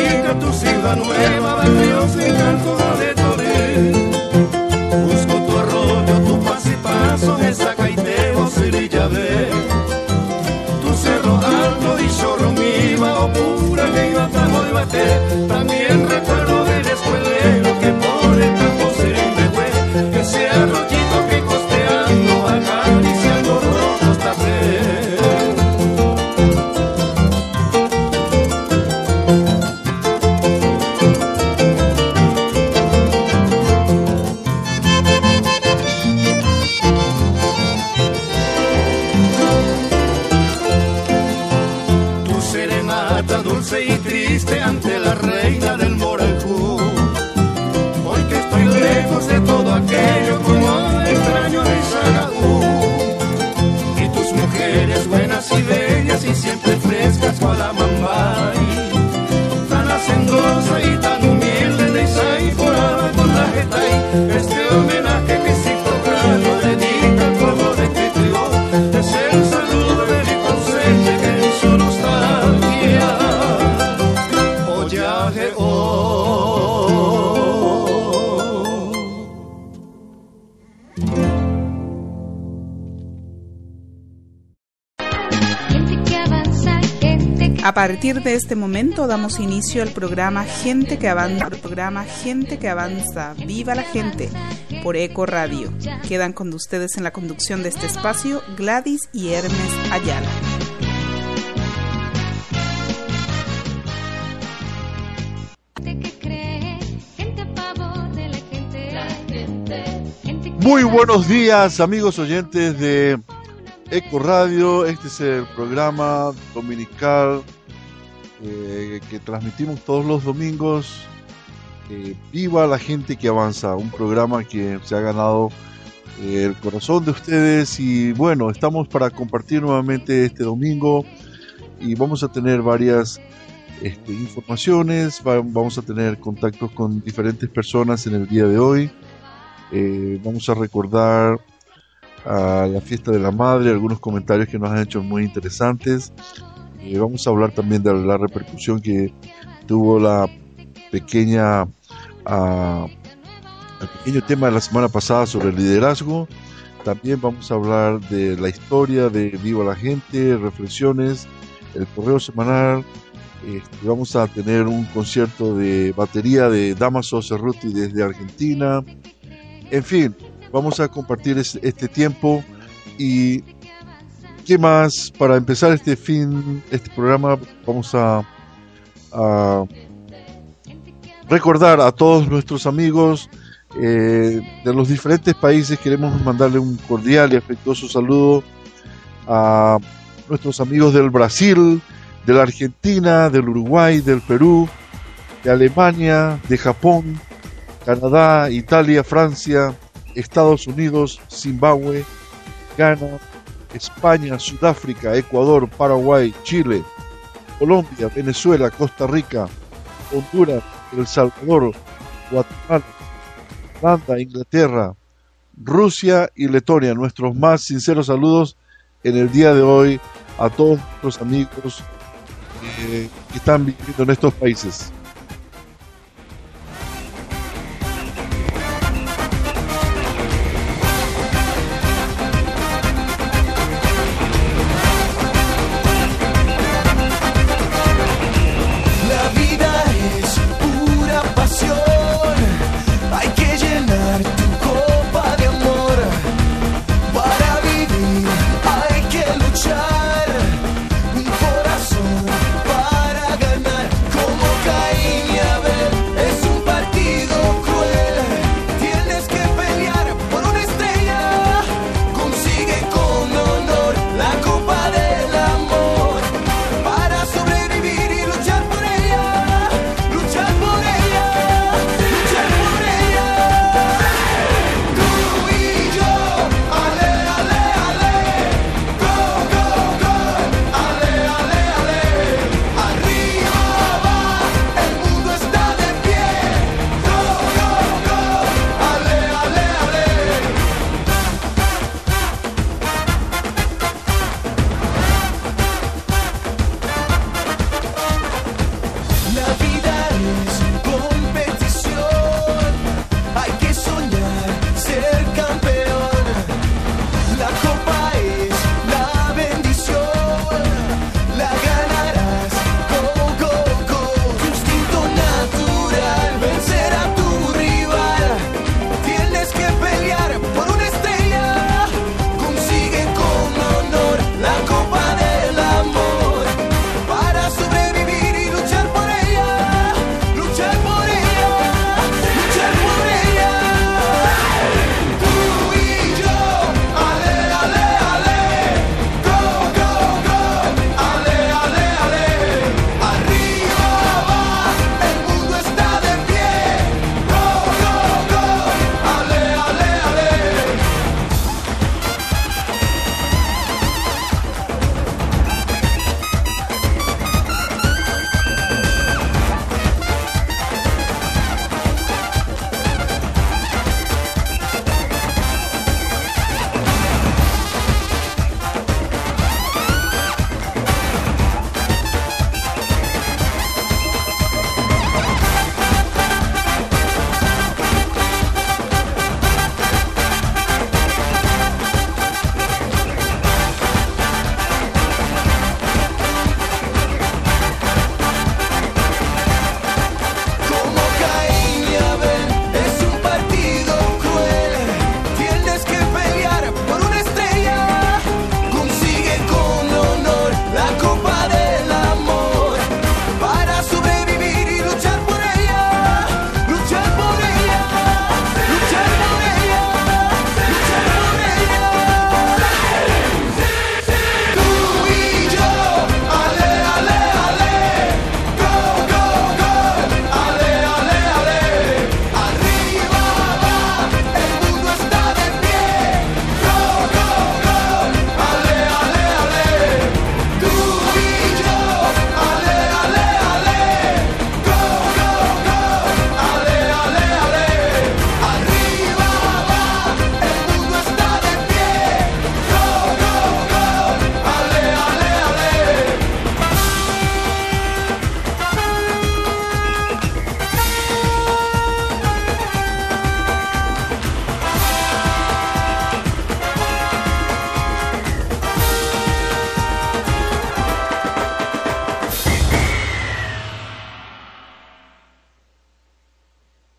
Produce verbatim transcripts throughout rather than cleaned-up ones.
Rica, tu ciudad nueva, barrios y canto de Toré. Busco tu arroyo, tu paso y paso, esa Caiteo, Sirillabé. Tu cerro alto y Chorromiba, o pura que yo atajo y bate. También recuerdo del escuelero que por el campo Sirimehue, ese arroyito que costeando, acariciando rojos tapé. Dulce y triste ante la reina del Morancú. Hoy que estoy lejos de todo aquello, como extraño a Risagaú. Y tus mujeres buenas y bellas y siempre frescas cual la Mambay, tan hacendosa y tan humilde de Isai forada con la Getay. Este homenaje que si proclamo dedica al pueblo de Critrió, es el saludo de mi consente que en su nostalgia oyaje oh. A partir de este momento damos inicio al programa Gente que Avanza, el programa Gente que Avanza, viva la gente, por Eco Radio. Quedan con ustedes en la conducción de este espacio Gladys y Hermes Ayala. Muy buenos días, amigos oyentes de Eco Radio. Este es el programa dominical eh, que transmitimos todos los domingos. Eh, viva la gente que avanza, un programa que se ha ganado eh, el corazón de ustedes. Y bueno, estamos para compartir nuevamente este domingo y vamos a tener varias este, informaciones, va, vamos a tener contactos con diferentes personas en el día de hoy. Eh, vamos a recordar a la fiesta de la madre, algunos comentarios que nos han hecho muy interesantes. Eh, vamos a hablar también de la repercusión que tuvo la pequeña uh, el pequeño tema de la semana pasada sobre el liderazgo. También vamos a hablar de la historia de Viva la Gente, reflexiones, el correo semanal. Este, vamos a tener un concierto de batería de Damaso Cerruti desde Argentina. En fin, vamos a compartir este tiempo. Y qué más, para empezar este fin, este programa, vamos a, a recordar a todos nuestros amigos eh, de los diferentes países. Queremos mandarle un cordial y afectuoso saludo a nuestros amigos del Brasil, de la Argentina, del Uruguay, del Perú, de Alemania, de Japón, Canadá, Italia, Francia, Estados Unidos, Zimbabue, Ghana, España, Sudáfrica, Ecuador, Paraguay, Chile, Colombia, Venezuela, Costa Rica, Honduras, El Salvador, Guatemala, Irlanda, Inglaterra, Rusia y Letonia. Nuestros más sinceros saludos en el día de hoy a todos nuestros amigos eh, que están viviendo en estos países. Para ganar como cae.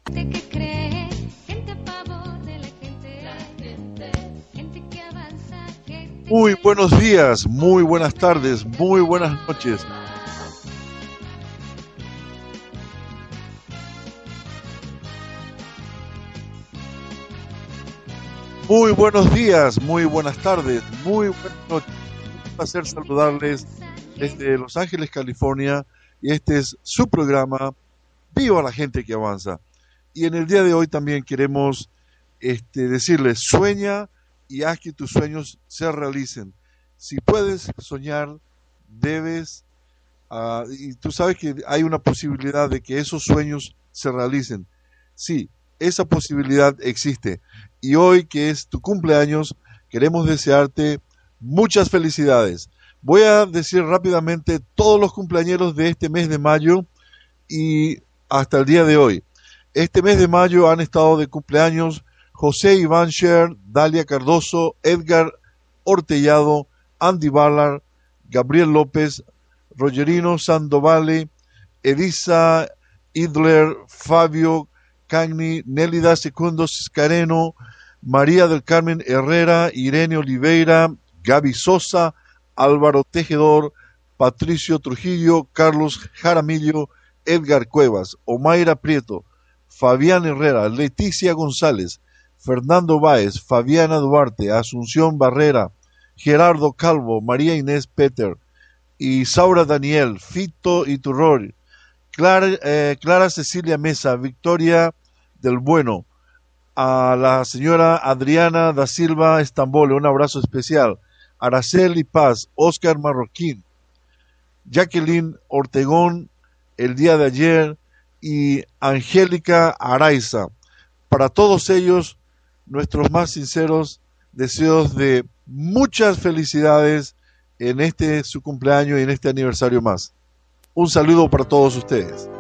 Muy buenos días, muy buenas tardes, muy buenas noches. Muy buenos días, muy buenas tardes, muy buenas noches. Un placer saludarles desde Los Ángeles, California, y este es su programa Viva la Gente que Avanza. Y en el día de hoy también queremos este, decirles, sueña y haz que tus sueños se realicen. Si puedes soñar, debes, uh, y tú sabes que hay una posibilidad de que esos sueños se realicen. Sí, esa posibilidad existe. Y hoy, que es tu cumpleaños, queremos desearte muchas felicidades. Voy a decir rápidamente todos los cumpleañeros de este mes de mayo y hasta el día de hoy. Este mes de mayo han estado de cumpleaños José Iván Sher, Dalia Cardoso, Edgar Ortellado, Andy Ballard, Gabriel López, Rogerino Sandoval, Edisa Idler, Fabio Cagni, Nélida Secundos Scareno, María del Carmen Herrera, Irene Oliveira, Gaby Sosa, Álvaro Tejedor, Patricio Trujillo, Carlos Jaramillo, Edgar Cuevas, Omaira Prieto, Fabián Herrera, Leticia González, Fernando Báez, Fabiana Duarte, Asunción Barrera, Gerardo Calvo, María Inés Peter, Isaura Daniel, Fito Iturrori, Clara, eh, Clara Cecilia Mesa, Victoria del Bueno, a la señora Adriana da Silva Estambole, un abrazo especial, Araceli Paz, Oscar Marroquín, Jacqueline Ortegón, el día de ayer, y Angélica Araiza. Para todos ellos, nuestros más sinceros deseos de muchas felicidades en este su cumpleaños y en este aniversario más. Un saludo para todos ustedes.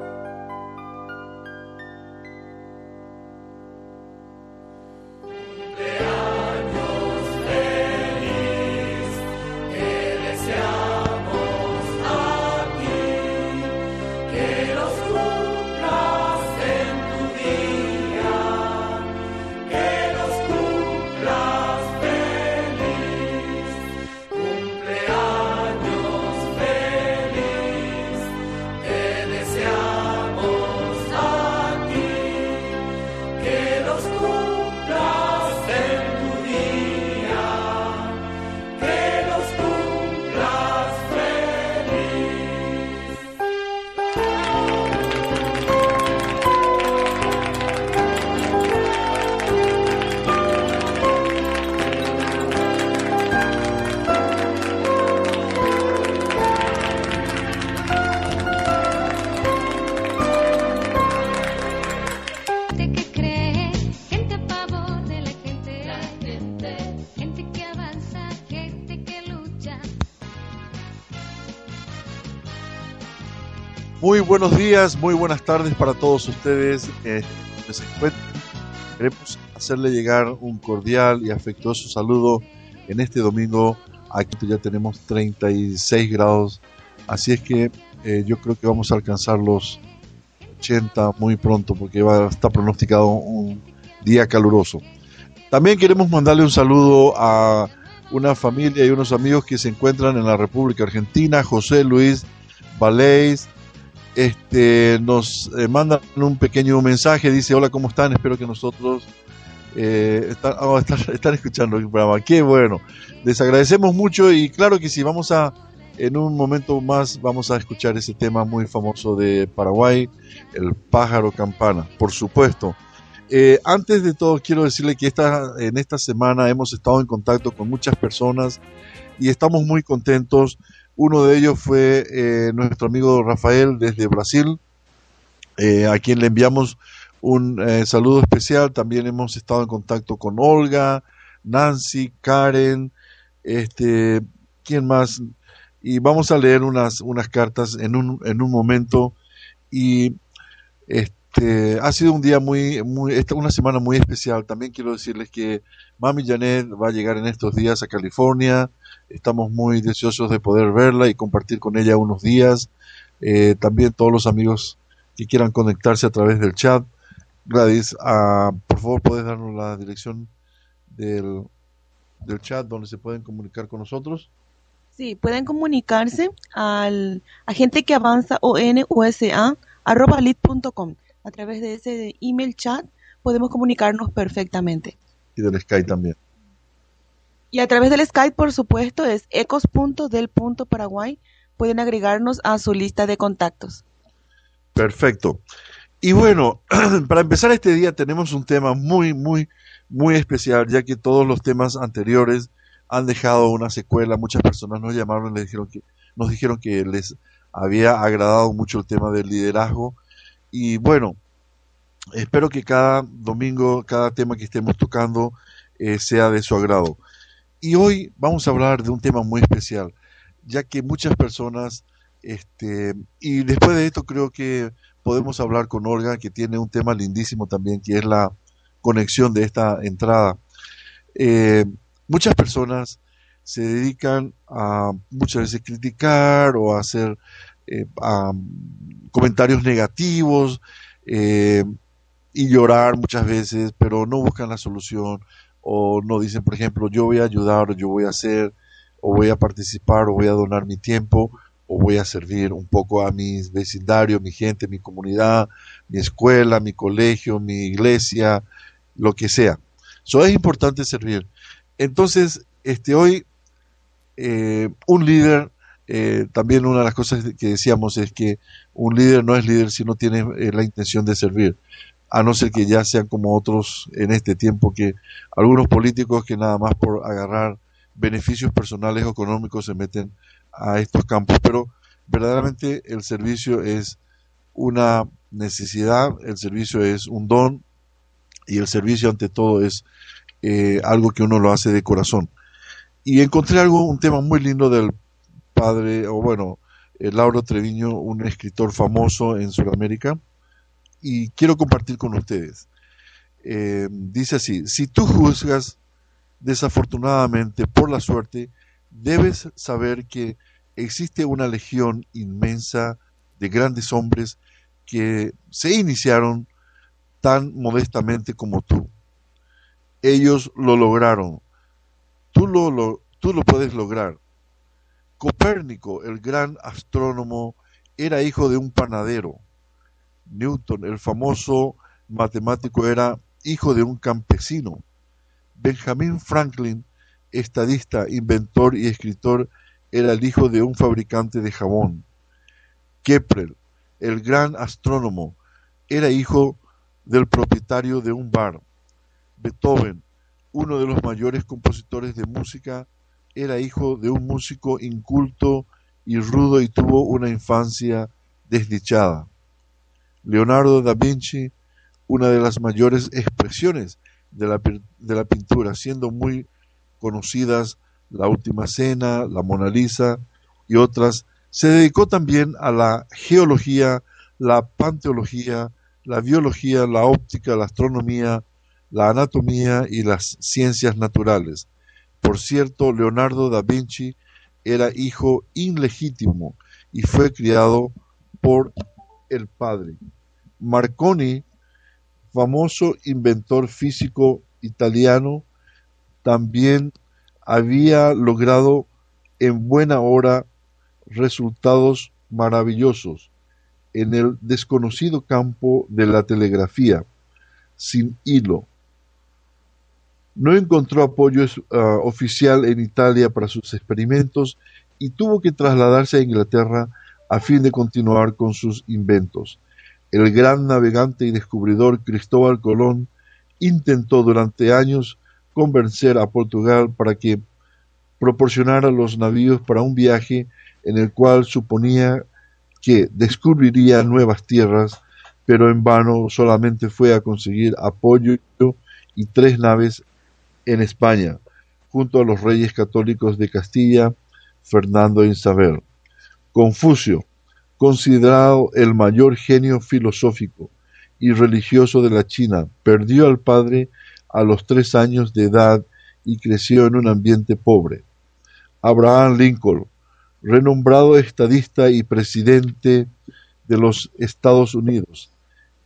Muy buenos días, muy buenas tardes para todos ustedes. Eh, que se encuentren. Queremos hacerle llegar un cordial y afectuoso saludo en este domingo. Aquí ya tenemos treinta y seis grados, así es que eh, yo creo que vamos a alcanzar los ochenta muy pronto, porque va, está pronosticado un día caluroso. También queremos mandarle un saludo a una familia y unos amigos que se encuentran en la República Argentina. José Luis Valéis este, nos eh, mandan un pequeño mensaje, dice: hola, ¿cómo están? Espero que nosotros eh, están, oh, están, están escuchando el programa. Qué bueno, les agradecemos mucho, y claro que sí, vamos a, en un momento más, vamos a escuchar ese tema muy famoso de Paraguay, el pájaro campana, por supuesto. Eh, antes de todo, quiero decirle que esta, en esta semana hemos estado en contacto con muchas personas y estamos muy contentos. Uno de ellos fue eh, nuestro amigo Rafael desde Brasil, eh, a quien le enviamos un eh, saludo especial. También hemos estado en contacto con Olga, Nancy, Karen, este, ¿quién más? Y vamos a leer unas, unas cartas en un, en un momento. Y este, ha sido un día muy, muy, esta, una semana muy especial. También quiero decirles que Mami Janet va a llegar en estos días a California. Estamos muy deseosos de poder verla y compartir con ella unos días. Eh, también todos los amigos que quieran conectarse a través del chat, Gladys, uh, por favor, ¿puedes darnos la dirección del, del chat donde se pueden comunicar con nosotros? Sí, pueden comunicarse al agente que avanza o n u s a arroba lit punto com. A través de ese email chat podemos comunicarnos perfectamente. Y del Skype también. Y a través del Skype, por supuesto, es ecos punto del punto paraguay. Pueden agregarnos a su lista de contactos. Perfecto. Y bueno, para empezar este día tenemos un tema muy, muy, muy especial, ya que todos los temas anteriores han dejado una secuela. Muchas personas nos llamaron y les dijeron que, nos dijeron que les había agradado mucho el tema del liderazgo. Y bueno, espero que cada domingo, cada tema que estemos tocando eh, sea de su agrado. Y hoy vamos a hablar de un tema muy especial, ya que muchas personas, este, y después de esto creo que podemos hablar con Olga, que tiene un tema lindísimo también, que es la conexión de esta entrada. Eh, muchas personas se dedican a muchas veces criticar o a hacer eh, a comentarios negativos eh, y llorar muchas veces, pero no buscan la solución. O no dicen, por ejemplo, yo voy a ayudar, o yo voy a hacer, o voy a participar, o voy a donar mi tiempo, o voy a servir un poco a mi vecindario, mi gente, mi comunidad, mi escuela, mi colegio, mi iglesia, lo que sea. Eso es importante servir. Entonces, este hoy, eh, un líder, eh, también una de las cosas que decíamos es que un líder no es líder si no tiene eh, la intención de servir. A no ser que ya sean como otros en este tiempo, que algunos políticos que nada más por agarrar beneficios personales o económicos se meten a estos campos, pero verdaderamente el servicio es una necesidad, el servicio es un don y el servicio ante todo es eh, algo que uno lo hace de corazón. Y encontré algo, un tema muy lindo del padre, o bueno, eh, Lauro Treviño, un escritor famoso en Sudamérica, y quiero compartir con ustedes. Eh, dice así: si tú juzgas desafortunadamente por la suerte, debes saber que existe una legión inmensa de grandes hombres que se iniciaron tan modestamente como tú. Ellos lo lograron. Tú lo, lo, tú lo puedes lograr. Copérnico, el gran astrónomo, era hijo de un panadero. Newton, el famoso matemático, era hijo de un campesino. Benjamin Franklin, estadista, inventor y escritor, era el hijo de un fabricante de jabón. Kepler, el gran astrónomo, era hijo del propietario de un bar. Beethoven, uno de los mayores compositores de música, era hijo de un músico inculto y rudo y tuvo una infancia desdichada. Leonardo da Vinci, una de las mayores expresiones de la, de la pintura, siendo muy conocidas La Última Cena, La Mona Lisa y otras, se dedicó también a la geología, la panteología, la biología, la óptica, la astronomía, la anatomía y las ciencias naturales. Por cierto, Leonardo da Vinci era hijo ilegítimo y fue criado por el padre. Marconi, famoso inventor físico italiano, también había logrado en buena hora resultados maravillosos en el desconocido campo de la telegrafía sin hilo. No encontró apoyo uh, oficial en Italia para sus experimentos y tuvo que trasladarse a Inglaterra a fin de continuar con sus inventos. El gran navegante y descubridor Cristóbal Colón intentó durante años convencer a Portugal para que proporcionara los navíos para un viaje en el cual suponía que descubriría nuevas tierras, pero en vano. Solamente fue a conseguir apoyo y tres naves en España, junto a los reyes católicos de Castilla, Fernando e Isabel. Confucio, considerado el mayor genio filosófico y religioso de la China, perdió al padre a los tres años de edad y creció en un ambiente pobre. Abraham Lincoln, renombrado estadista y presidente de los Estados Unidos,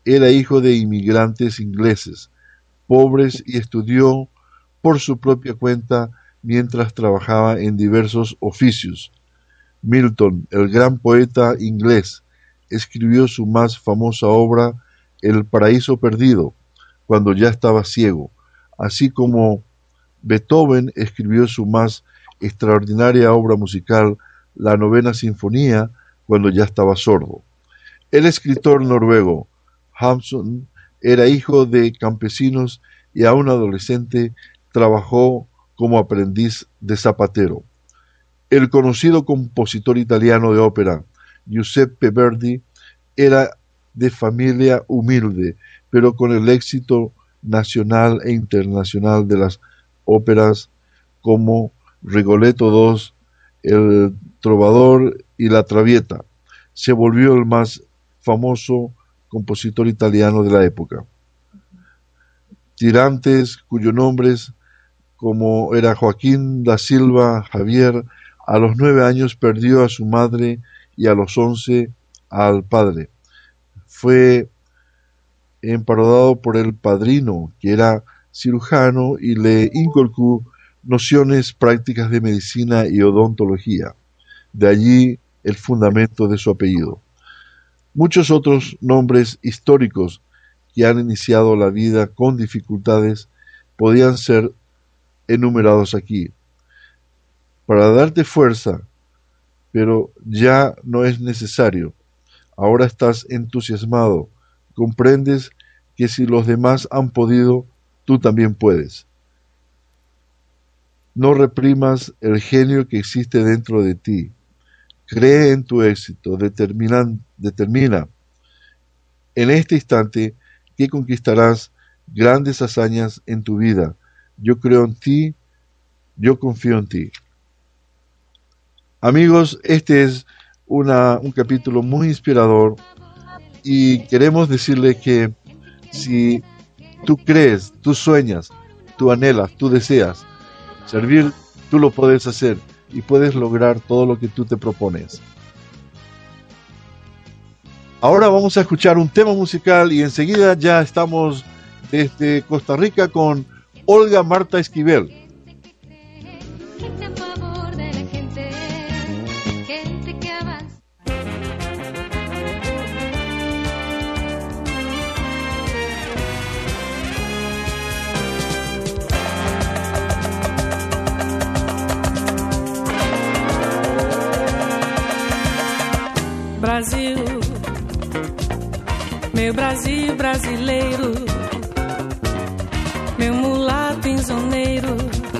Era hijo de inmigrantes ingleses, pobres, y estudió por su propia cuenta mientras trabajaba en diversos oficios. Milton, el gran poeta inglés, escribió su más famosa obra, El paraíso perdido, cuando ya estaba ciego, así como Beethoven escribió su más extraordinaria obra musical, la Novena Sinfonía, cuando ya estaba sordo. El escritor noruego Hamsun era hijo de campesinos y aún adolescente trabajó como aprendiz de zapatero. El conocido compositor italiano de ópera Giuseppe Verdi era de familia humilde, pero con el éxito nacional e internacional de las óperas como Rigoletto dos, El Trovador y La Traviata. Se volvió el más famoso compositor italiano de la época. Tirantes, cuyos nombres, como era Joaquín da Silva Javier, a los nueve años perdió a su madre y a los once al padre. Fue emparodado por el padrino, que era cirujano, y le inculcó nociones prácticas de medicina y odontología. De allí el fundamento de su apellido. Muchos otros nombres históricos que han iniciado la vida con dificultades podían ser enumerados aquí. Para darte fuerza, pero ya no es necesario. Ahora estás entusiasmado, comprendes que si los demás han podido, tú también puedes. No reprimas el genio que existe dentro de ti. Cree en tu éxito, determina, determina en este instante que conquistarás grandes hazañas en tu vida. Yo creo en ti, yo confío en ti. Amigos, este es una, un capítulo muy inspirador y queremos decirle que si tú crees, tú sueñas, tú anhelas, tú deseas servir, tú lo puedes hacer y puedes lograr todo lo que tú te propones. Ahora vamos a escuchar un tema musical y enseguida ya estamos desde Costa Rica con Olga Marta Esquivel. Brasil, meu Brasil brasileiro, meu mulato insoneiro,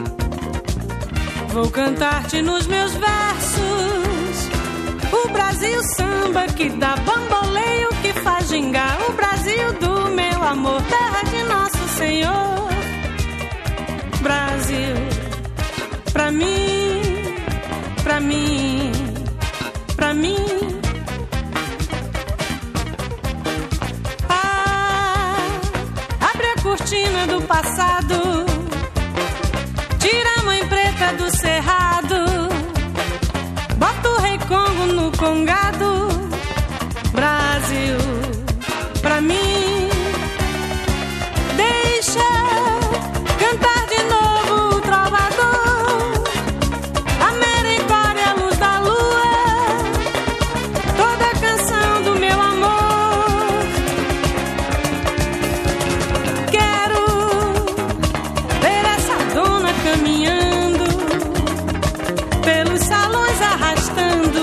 vou cantar-te nos meus versos. O Brasil samba que dá bamboleio, que faz gingar. O Brasil do meu amor, terra de nosso Senhor. Brasil, pra mim, pra mim, pra mim. Cortina do passado, tira a mãe preta do cerrado, bota o rei Congo no congado. Brasil, pra mim, deixa cantar de novo o trovador, a mericória, a luz da lua, toda a canção do meu amor. Caminhando pelos salões, arrastando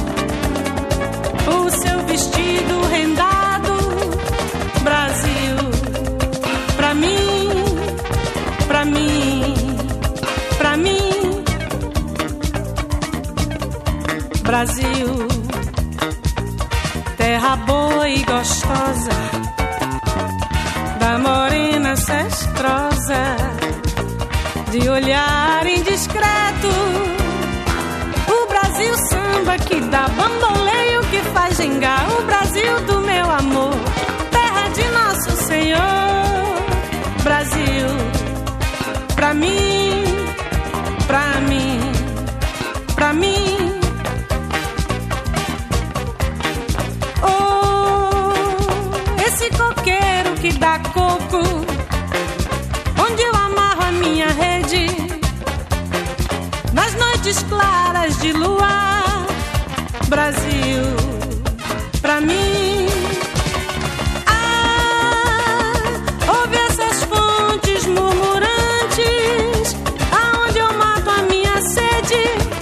o seu vestido rendado. Brasil, pra mim, pra mim, pra mim. Brasil, terra boa e gostosa da morena cestrosa, de olhar indiscreto. O Brasil samba que dá bamboleio, que faz gingar. O Brasil do meu amor, terra de nosso Senhor. Brasil, pra mim, pra mim, pra mim. Oh, esse coqueiro tardes claras de luar. Brasil, pra mim. Ah, ouve essas fontes murmurantes, aonde eu mato a minha sede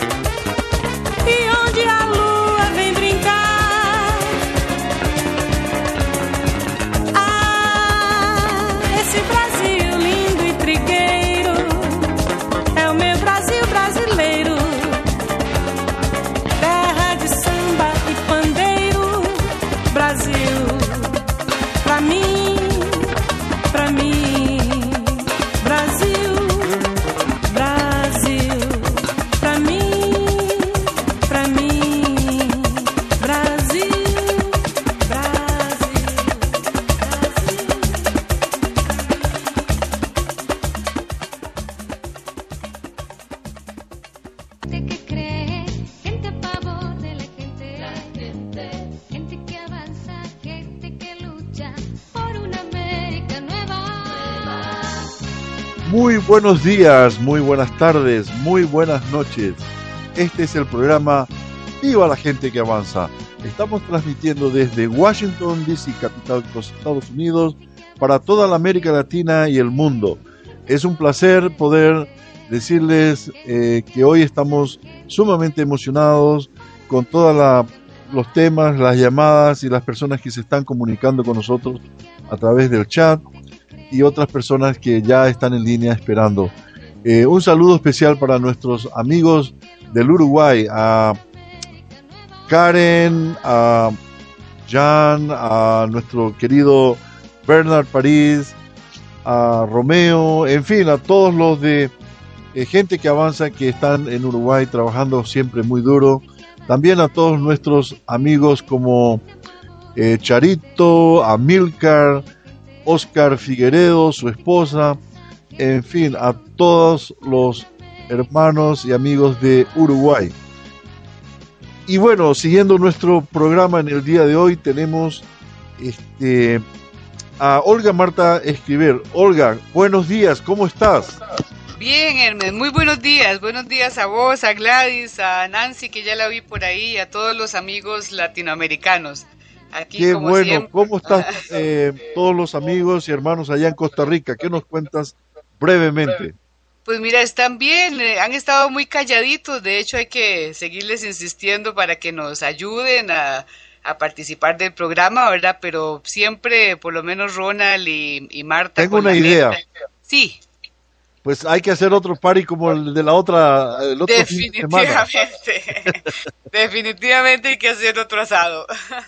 e onde a lua vem brincar. Ah, esse Brasil lindo e trigueiro é o meu Brasil brasileiro. Terra de samba e pandeiro. Brasil, pra mim, pra mim. Brasil, Brasil, pra mim, pra mim. Brasil, Brasil, Brasil. Gente que cree, gente a favor de la gente, la gente, gente que avanza, gente que lucha por una América nueva. Muy buenos días, muy buenas tardes, muy buenas noches. Este es el programa Viva la Gente que Avanza. Estamos transmitiendo desde Washington, D C, capital de los Estados Unidos, para toda la América Latina y el mundo. Es un placer poder decirles eh, que hoy estamos sumamente emocionados con todos los temas, las llamadas y las personas que se están comunicando con nosotros a través del chat y otras personas que ya están en línea esperando. Eh, un saludo especial para nuestros amigos del Uruguay, a Karen, a Jan, a nuestro querido Bernard París, a Romeo, en fin, a todos los de eh, gente que avanza que están en Uruguay trabajando siempre muy duro. También a todos nuestros amigos como eh, Charito, Amílcar, Oscar Figueredo, su esposa, en fin, a todos los hermanos y amigos de Uruguay. Y bueno, siguiendo nuestro programa en el día de hoy, tenemos este, a Olga Marta Escriver. Olga, buenos días, ¿cómo estás? Bien, Hermes, muy buenos días. Buenos días a vos, a Gladys, a Nancy, que ya la vi por ahí, y a todos los amigos latinoamericanos. Aquí, Qué como bueno, siempre. ¿cómo están eh, todos los amigos y hermanos allá en Costa Rica? ¿Qué nos cuentas brevemente? Pues mira, están bien, eh, han estado muy calladitos. De hecho, hay que seguirles insistiendo para que nos ayuden a, a participar del programa, ¿verdad? Pero siempre, por lo menos Ronald y, y Marta. Tengo con una la idea. mente. Sí. Pues hay que hacer otro party como el de la otra, el otro fin de semana. Definitivamente. Definitivamente hay que hacer otro asado.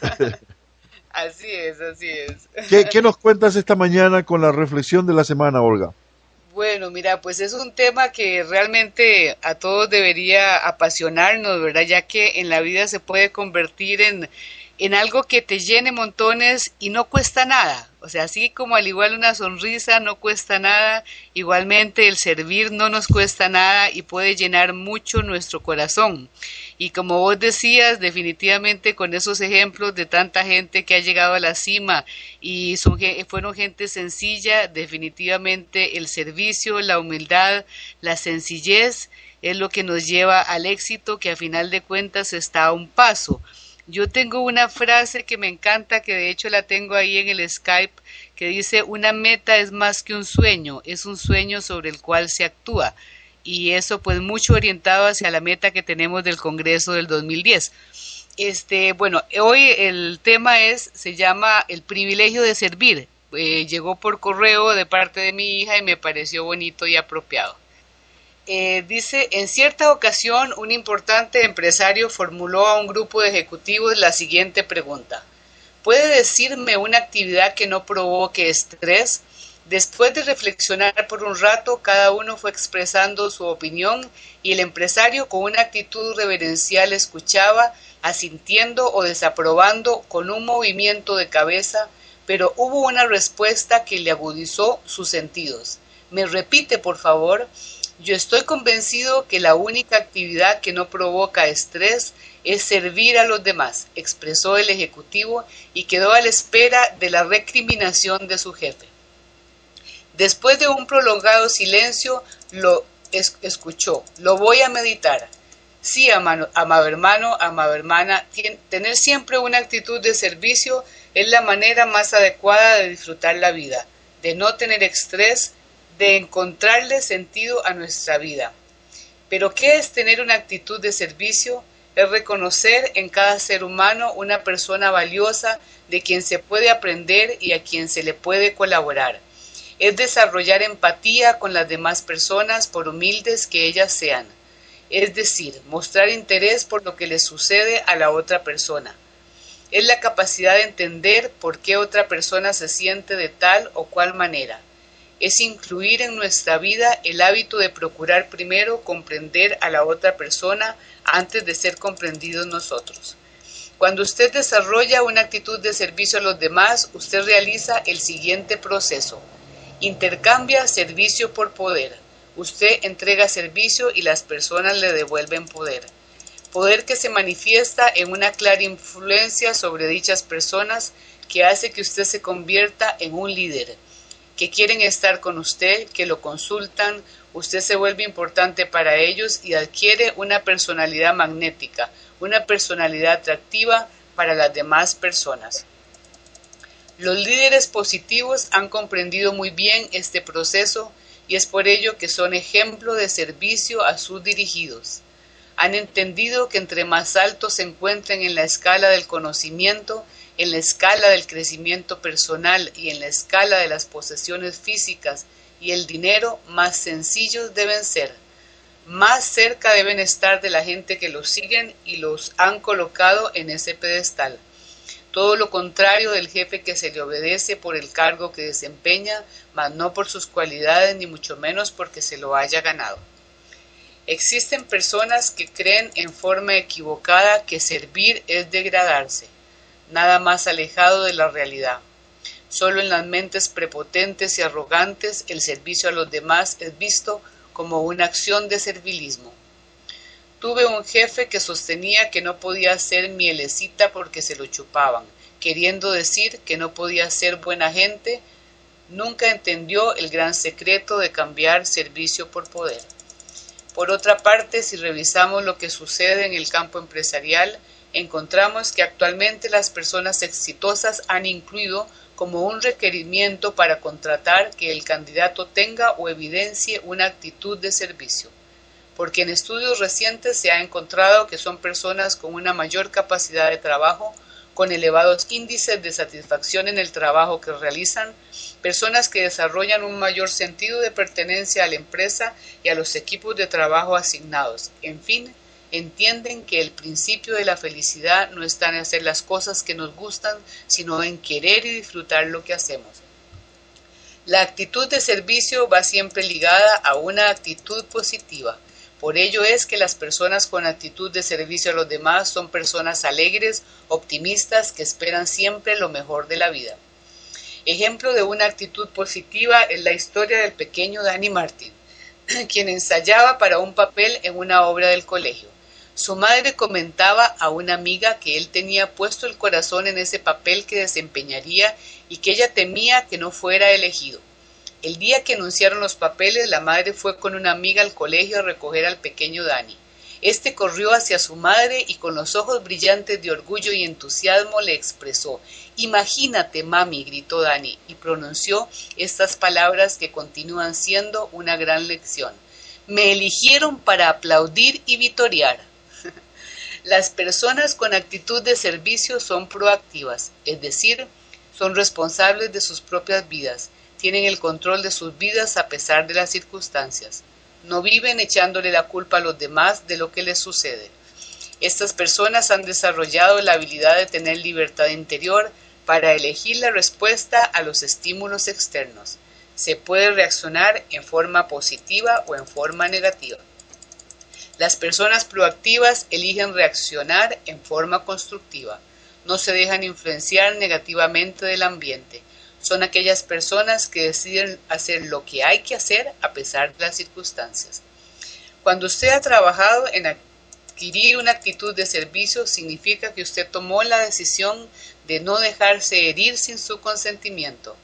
Así es, así es. ¿Qué, ¿Qué nos cuentas esta mañana con la reflexión de la semana, Olga? Bueno, mira, pues es un tema que realmente a todos debería apasionarnos, ¿verdad? Ya que en la vida se puede convertir en, en algo que te llene montones y no cuesta nada. O sea, así como al igual una sonrisa no cuesta nada, igualmente el servir no nos cuesta nada y puede llenar mucho nuestro corazón. Y como vos decías, definitivamente con esos ejemplos de tanta gente que ha llegado a la cima y son, fueron gente sencilla, definitivamente el servicio, la humildad, la sencillez es lo que nos lleva al éxito, que a final de cuentas está a un paso. Yo tengo una frase que me encanta, que de hecho la tengo ahí en el Skype, que dice: una meta es más que un sueño, es un sueño sobre el cual se actúa. Y eso pues mucho orientado hacia la meta que tenemos del Congreso del dos mil diez. Este, bueno, hoy el tema es, se llama el privilegio de servir. Eh, llegó por correo de parte de mi hija y me pareció bonito y apropiado. Eh, dice: en cierta ocasión un importante empresario formuló a un grupo de ejecutivos la siguiente pregunta: ¿puede decirme una actividad que no provoque estrés? Después de reflexionar por un rato, cada uno fue expresando su opinión y el empresario con una actitud reverencial escuchaba, asintiendo o desaprobando con un movimiento de cabeza, pero hubo una respuesta que le agudizó sus sentidos. ¿Me repite, por favor? Yo estoy convencido que la única actividad que no provoca estrés es servir a los demás, expresó el ejecutivo y quedó a la espera de la recriminación de su jefe. Después de un prolongado silencio, lo es- escuchó. Lo voy a meditar. Sí, amado, amado hermano, amado hermana, tener siempre una actitud de servicio es la manera más adecuada de disfrutar la vida, de no tener estrés, de encontrarle sentido a nuestra vida. Pero ¿qué es tener una actitud de servicio? Es reconocer en cada ser humano una persona valiosa de quien se puede aprender y a quien se le puede colaborar. Es desarrollar empatía con las demás personas por humildes que ellas sean. Es decir, mostrar interés por lo que le sucede a la otra persona. Es la capacidad de entender por qué otra persona se siente de tal o cual manera. Es incluir en nuestra vida el hábito de procurar primero comprender a la otra persona antes de ser comprendidos nosotros. Cuando usted desarrolla una actitud de servicio a los demás, usted realiza el siguiente proceso. Intercambia servicio por poder. Usted entrega servicio y las personas le devuelven poder. Poder que se manifiesta en una clara influencia sobre dichas personas que hace que usted se convierta en un líder, que quieren estar con usted, que lo consultan, usted se vuelve importante para ellos y adquiere una personalidad magnética, una personalidad atractiva para las demás personas. Los líderes positivos han comprendido muy bien este proceso y es por ello que son ejemplo de servicio a sus dirigidos. Han entendido que entre más altos se encuentren en la escala del conocimiento, en la escala del crecimiento personal y en la escala de las posesiones físicas y el dinero, más sencillos deben ser. Más cerca deben estar de la gente que los siguen y los han colocado en ese pedestal. Todo lo contrario del jefe que se le obedece por el cargo que desempeña, mas no por sus cualidades ni mucho menos porque se lo haya ganado. Existen personas que creen en forma equivocada que servir es degradarse, nada más alejado de la realidad. Solo en las mentes prepotentes y arrogantes el servicio a los demás es visto como una acción de servilismo. Tuve un jefe que sostenía que no podía hacer mielecita porque se lo chupaban, queriendo decir que no podía ser buena gente. Nunca entendió el gran secreto de cambiar servicio por poder. Por otra parte, si revisamos lo que sucede en el campo empresarial, encontramos que actualmente las personas exitosas han incluido como un requerimiento para contratar que el candidato tenga o evidencie una actitud de servicio, porque en estudios recientes se ha encontrado que son personas con una mayor capacidad de trabajo, con elevados índices de satisfacción en el trabajo que realizan, personas que desarrollan un mayor sentido de pertenencia a la empresa y a los equipos de trabajo asignados. En fin, entienden que el principio de la felicidad no está en hacer las cosas que nos gustan, sino en querer y disfrutar lo que hacemos. La actitud de servicio va siempre ligada a una actitud positiva. Por ello es que las personas con actitud de servicio a los demás son personas alegres, optimistas, que esperan siempre lo mejor de la vida. Ejemplo de una actitud positiva es la historia del pequeño Danny Martin, quien ensayaba para un papel en una obra del colegio. Su madre comentaba a una amiga que él tenía puesto el corazón en ese papel que desempeñaría y que ella temía que no fuera elegido. El día que anunciaron los papeles, la madre fue con una amiga al colegio a recoger al pequeño Danny. Este corrió hacia su madre y con los ojos brillantes de orgullo y entusiasmo le expresó: «Imagínate, mami», gritó Danny, y pronunció estas palabras que continúan siendo una gran lección: «Me eligieron para aplaudir y vitorear». Las personas con actitud de servicio son proactivas, es decir, son responsables de sus propias vidas, tienen el control de sus vidas a pesar de las circunstancias. No viven echándole la culpa a los demás de lo que les sucede. Estas personas han desarrollado la habilidad de tener libertad interior para elegir la respuesta a los estímulos externos. Se puede reaccionar en forma positiva o en forma negativa. Las personas proactivas eligen reaccionar en forma constructiva. No se dejan influenciar negativamente del ambiente. Son aquellas personas que deciden hacer lo que hay que hacer a pesar de las circunstancias. Cuando usted ha trabajado en adquirir una actitud de servicio, significa que usted tomó la decisión de no dejarse herir sin su consentimiento.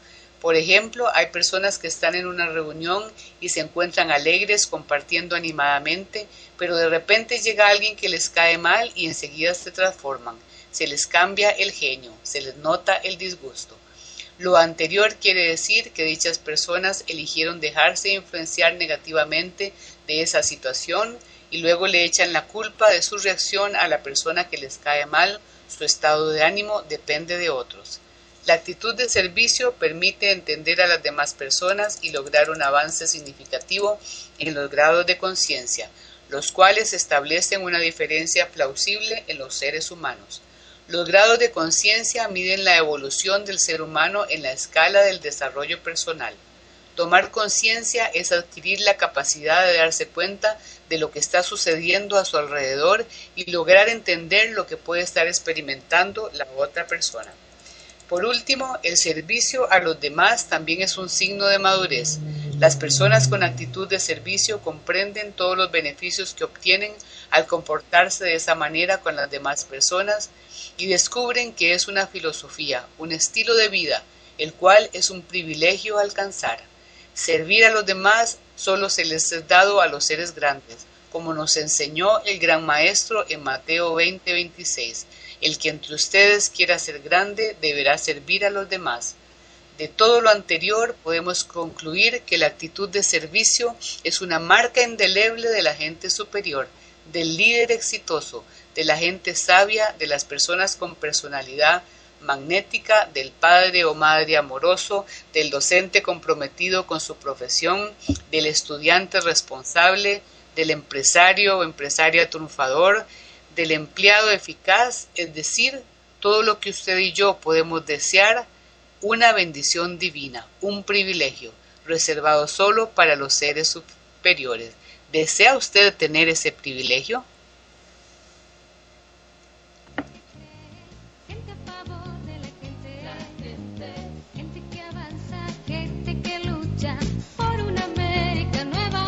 Por ejemplo, hay personas que están en una reunión y se encuentran alegres, compartiendo animadamente, pero de repente llega alguien que les cae mal y enseguida se transforman. Se les cambia el genio, se les nota el disgusto. Lo anterior quiere decir que dichas personas eligieron dejarse influenciar negativamente de esa situación y luego le echan la culpa de su reacción a la persona que les cae mal. Su estado de ánimo depende de otros. La actitud de servicio permite entender a las demás personas y lograr un avance significativo en los grados de conciencia, los cuales establecen una diferencia plausible en los seres humanos. Los grados de conciencia miden la evolución del ser humano en la escala del desarrollo personal. Tomar conciencia es adquirir la capacidad de darse cuenta de lo que está sucediendo a su alrededor y lograr entender lo que puede estar experimentando la otra persona. Por último, el servicio a los demás también es un signo de madurez. Las personas con actitud de servicio comprenden todos los beneficios que obtienen al comportarse de esa manera con las demás personas y descubren que es una filosofía, un estilo de vida, el cual es un privilegio alcanzar. Servir a los demás solo se les es dado a los seres grandes, como nos enseñó el gran maestro en Mateo veinte veintiséis. El que entre ustedes quiera ser grande deberá servir a los demás. De todo lo anterior podemos concluir que la actitud de servicio es una marca indeleble de la gente superior, del líder exitoso, de la gente sabia, de las personas con personalidad magnética, del padre o madre amoroso, del docente comprometido con su profesión, del estudiante responsable, del empresario o empresaria triunfador, del empleado eficaz, es decir, todo lo que usted y yo podemos desear, una bendición divina, un privilegio, reservado solo para los seres superiores. ¿Desea usted tener ese privilegio? Gente a favor de la gente, la gente, gente que avanza, gente que lucha por una América nueva.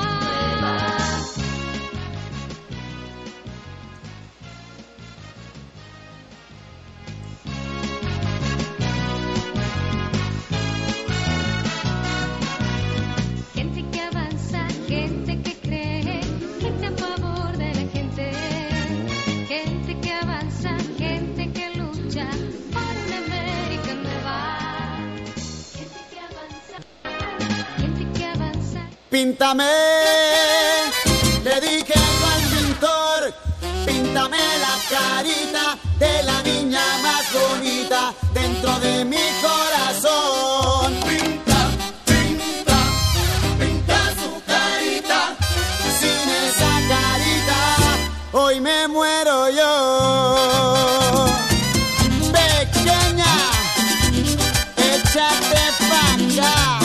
Gente que avanza, gente que cree, gente a favor de la gente, gente que avanza, gente que lucha por una América nueva. Gente que avanza, gente que avanza. Píntame, le dije yo al pintor, píntame la carita de la niña más bonita dentro de mi corazón. Pinta, pinta, pinta su carita, sin esa carita hoy me muero yo. Pequeña, échate pa' acá.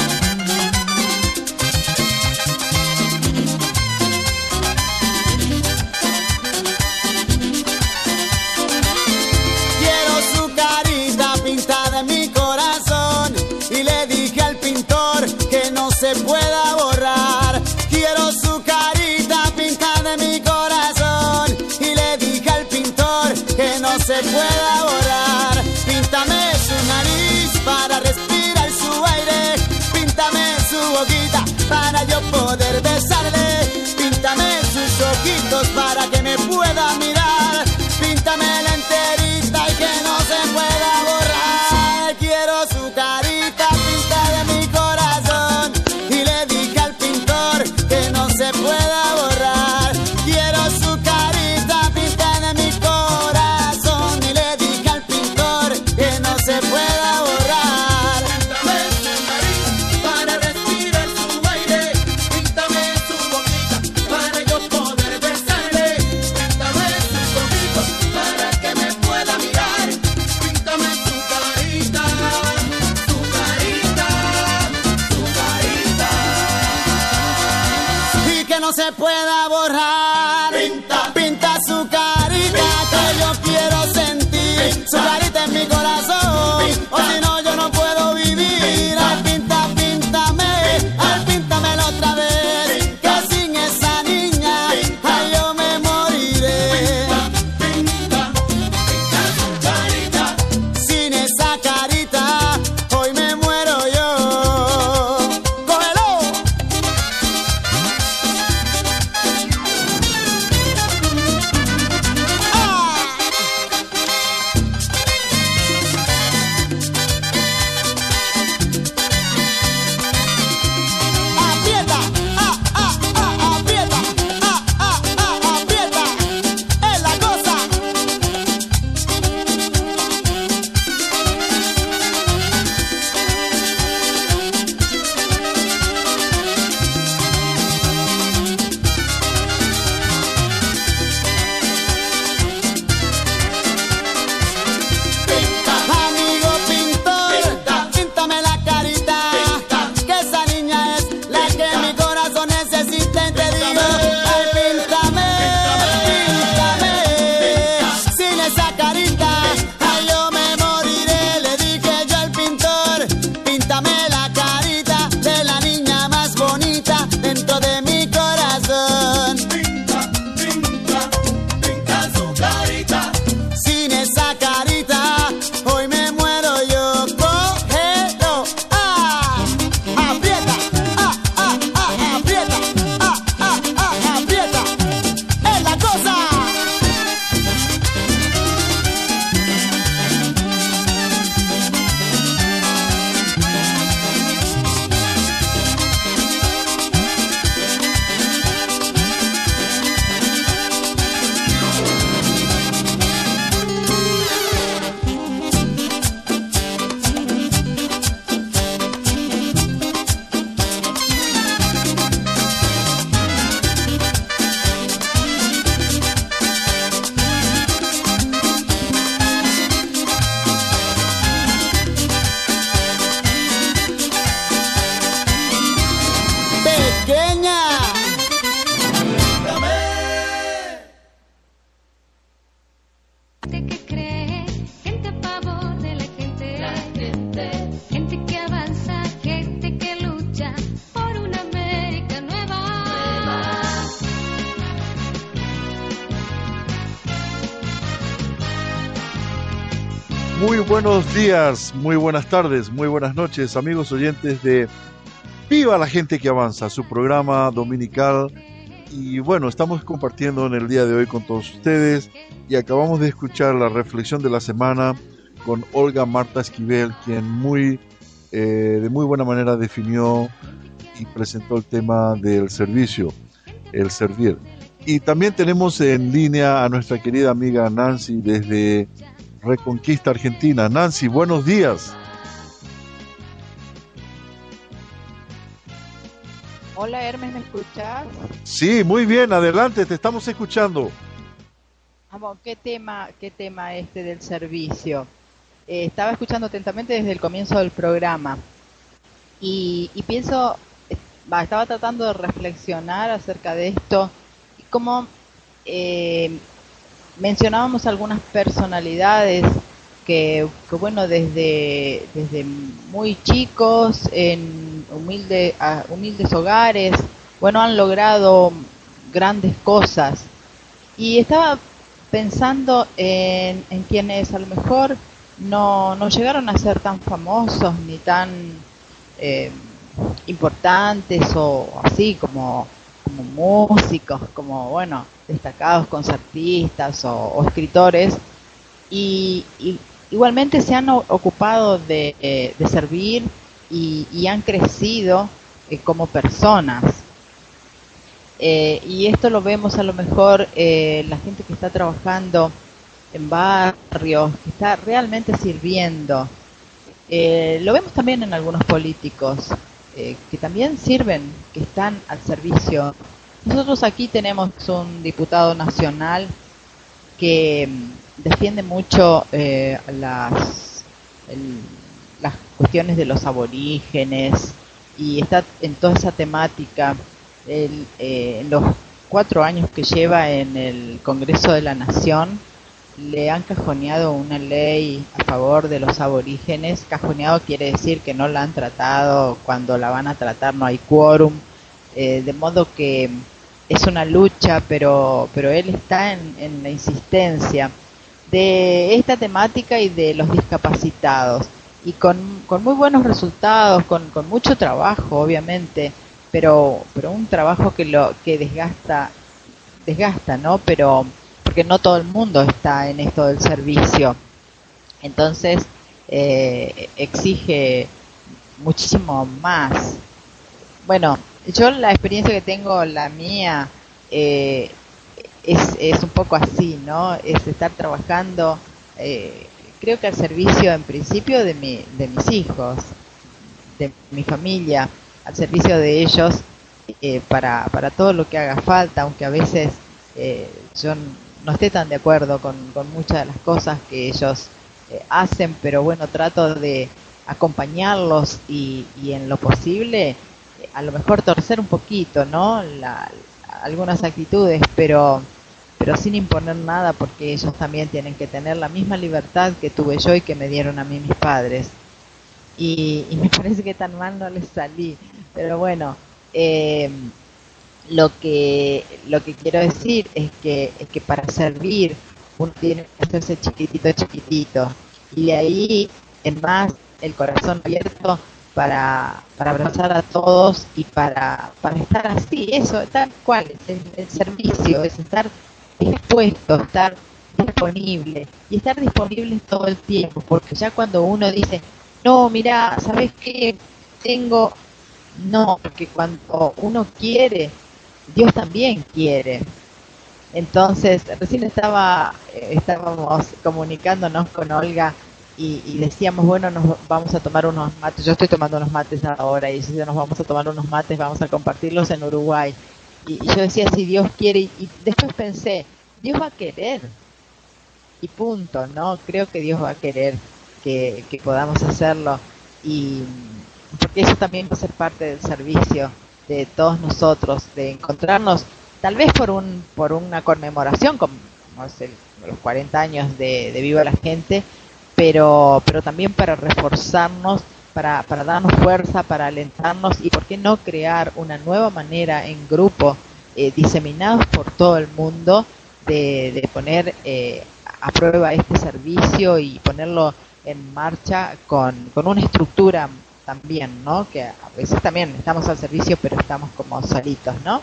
Quiero su carita pintada en mi corazón y le dije al pintor que no se pueda borrar. Quiero su carita pintada en mi corazón y le dije al pintor que no se pueda borrar. Píntame su nariz para respirar su aire, píntame su boquita para yo poder besarle, píntame sus ojitos para que me pueda mirar, píntame la enterita y que no se pueda borrar. Quiero su carita pintada en mi corazón y le dije al pintor que no se pueda borrar. Quiero su carita pintada en mi corazón y le dije al pintor que no se pueda borrar. Píntame su nariz para respirar su aire, píntame su boquita para yo poder besarle, píntame sus ojitos para que me pueda mirar, píntame su carita, su carita, su carita y que no se pueda borrar. Pinta, pinta su carita que yo quiero sentir, su carita en mi corazón, o si no yo no puedo vivir. Ay, pinta, píntame, ay, píntamelo otra vez, que sin esa niña, ay, yo me moriré. Pinta, pinta su carita, sin esa carita, hoy me muero yo. buenos días, muy buenas tardes, muy buenas noches, amigos oyentes de Viva la Gente que Avanza, su programa dominical. Y bueno, estamos compartiendo en el día de hoy con todos ustedes y acabamos de escuchar la reflexión de la semana con Olga Marta Esquivel, quien muy, eh, de muy buena manera definió y presentó el tema del servicio, el servir. Y también tenemos en línea a nuestra querida amiga Nancy desde Reconquista, Argentina. Nancy, buenos días. Hola Hermes, ¿me escuchas? Sí, muy bien, adelante, te estamos escuchando. Vamos, ¿qué tema, qué tema este del servicio? Eh, estaba escuchando atentamente desde el comienzo del programa y, y pienso, va, estaba tratando de reflexionar acerca de esto y cómo eh, mencionábamos algunas personalidades que, que bueno, desde, desde muy chicos, en humilde, a, humildes hogares, bueno, han logrado grandes cosas. Y estaba pensando en, en quienes a lo mejor no, no llegaron a ser tan famosos ni tan eh, importantes o así como, como músicos, como, bueno, destacados concertistas o, o escritores, y, y igualmente se han ocupado de, eh, de servir y, y han crecido eh, como personas. Eh, y esto lo vemos a lo mejor eh, la gente que está trabajando en barrios, que está realmente sirviendo. Eh, lo vemos también en algunos políticos eh, que también sirven, que están al servicio. Nosotros aquí tenemos un diputado nacional que mm, defiende mucho eh, las, el, las cuestiones de los aborígenes y está en toda esa temática. El, eh, en los cuatro años que lleva en el Congreso de la Nación le han cajoneado una ley a favor de los aborígenes. Cajoneado quiere decir que no la han tratado, cuando la van a tratar no hay quórum, eh, de modo que es una lucha, pero pero él está en, en la insistencia de esta temática y de los discapacitados, y con, con muy buenos resultados, con, con mucho trabajo obviamente, pero pero un trabajo que lo que desgasta desgasta no pero porque no todo el mundo está en esto del servicio, entonces eh, exige muchísimo más. Bueno, yo la experiencia que tengo, la mía, eh, es, es un poco así, ¿no? Es estar trabajando, eh, creo que al servicio en principio de mi, de mis hijos, de mi familia, al servicio de ellos, eh, para, para todo lo que haga falta, aunque a veces eh, yo no esté tan de acuerdo con, con muchas de las cosas que ellos eh, hacen, pero bueno, trato de acompañarlos y, y en lo posible, eh, a lo mejor torcer un poquito, ¿no? La, algunas actitudes, pero pero sin imponer nada, porque ellos también tienen que tener la misma libertad que tuve yo y que me dieron a mí mis padres. Y, y me parece que tan mal no les salí, pero bueno, eh, lo que lo que quiero decir es que es que para servir uno tiene que hacerse chiquitito chiquitito y de ahí en más el corazón abierto para para abrazar a todos y para para estar así, eso tal cual, el, el servicio es estar dispuesto, estar disponible y estar disponible todo el tiempo, porque ya cuando uno dice no, mira, ¿sabes qué? Tengo... No, porque cuando uno quiere, Dios también quiere. Entonces, recién estaba estábamos comunicándonos con Olga y, y decíamos, bueno, nos vamos a tomar unos mates. Yo estoy tomando unos mates ahora y si nos vamos a tomar unos mates, vamos a compartirlos en Uruguay. Y, y yo decía, si Dios quiere, y, y después pensé, Dios va a querer. Y punto, ¿no? Creo que Dios va a querer que, que podamos hacerlo, y porque eso también va a ser parte del servicio de todos nosotros, de encontrarnos tal vez por un por una conmemoración como, como es el, los cuarenta años de, de Viva la Gente, pero pero también para reforzarnos, para para darnos fuerza, para alentarnos, y por qué no crear una nueva manera en grupo, eh, diseminados por todo el mundo, de, de poner eh, a prueba este servicio y ponerlo en marcha con, con una estructura también, ¿no? Que a veces también estamos al servicio, pero estamos como solitos, ¿no?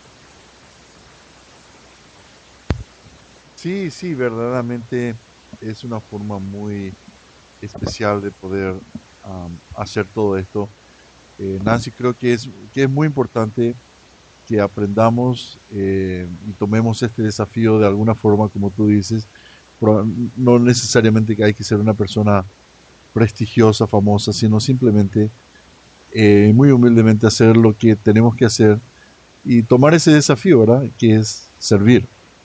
Sí, sí, verdaderamente es una forma muy especial de poder um, hacer todo esto. Eh, Nancy, creo que es, que es muy importante que aprendamos eh, y tomemos este desafío de alguna forma, como tú dices. Pro- no necesariamente que hay que ser una persona prestigiosa, famosa, sino simplemente eh, muy humildemente hacer lo que tenemos que hacer y tomar ese desafío, ¿verdad? Que es servir.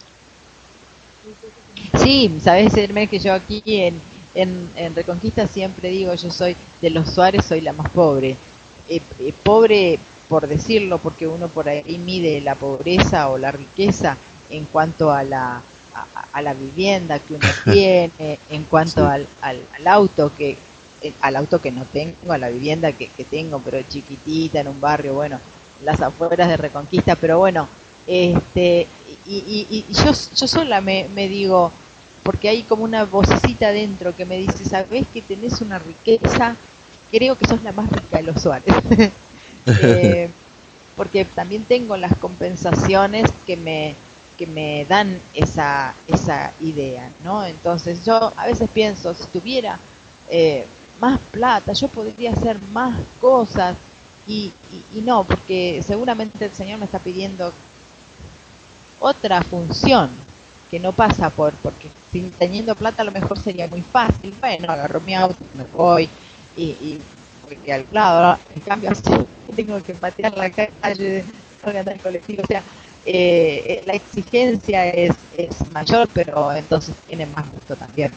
Sí, sabes, Hermes, que yo aquí en, en, en Reconquista siempre digo, yo soy de los Suárez, soy la más pobre. Eh, eh, pobre por decirlo, porque uno por ahí mide la pobreza o la riqueza en cuanto a la a, a la vivienda que uno tiene, en cuanto sí. al, al, al auto que eh, al auto que no tengo, a la vivienda que, que tengo, pero chiquitita en un barrio, bueno, las afueras de Reconquista, pero bueno, este y, y, y yo yo sola me, me digo, porque hay como una vocecita dentro que me dice, sabés que tenés una riqueza, creo que sos la más rica de los Suárez. eh, porque también tengo las compensaciones que me que me dan esa esa idea, ¿no? Entonces yo a veces pienso, si tuviera eh, más plata, yo podría hacer más cosas y, y, y no, porque seguramente el Señor me está pidiendo otra función que no pasa por, porque sin teniendo plata a lo mejor sería muy fácil, bueno, agarro mi auto, me voy y, y voy al lado, en cambio así tengo que patear la calle, tengo que andar en colectivo, o sea, eh, la exigencia es, es mayor, pero entonces tiene más gusto también.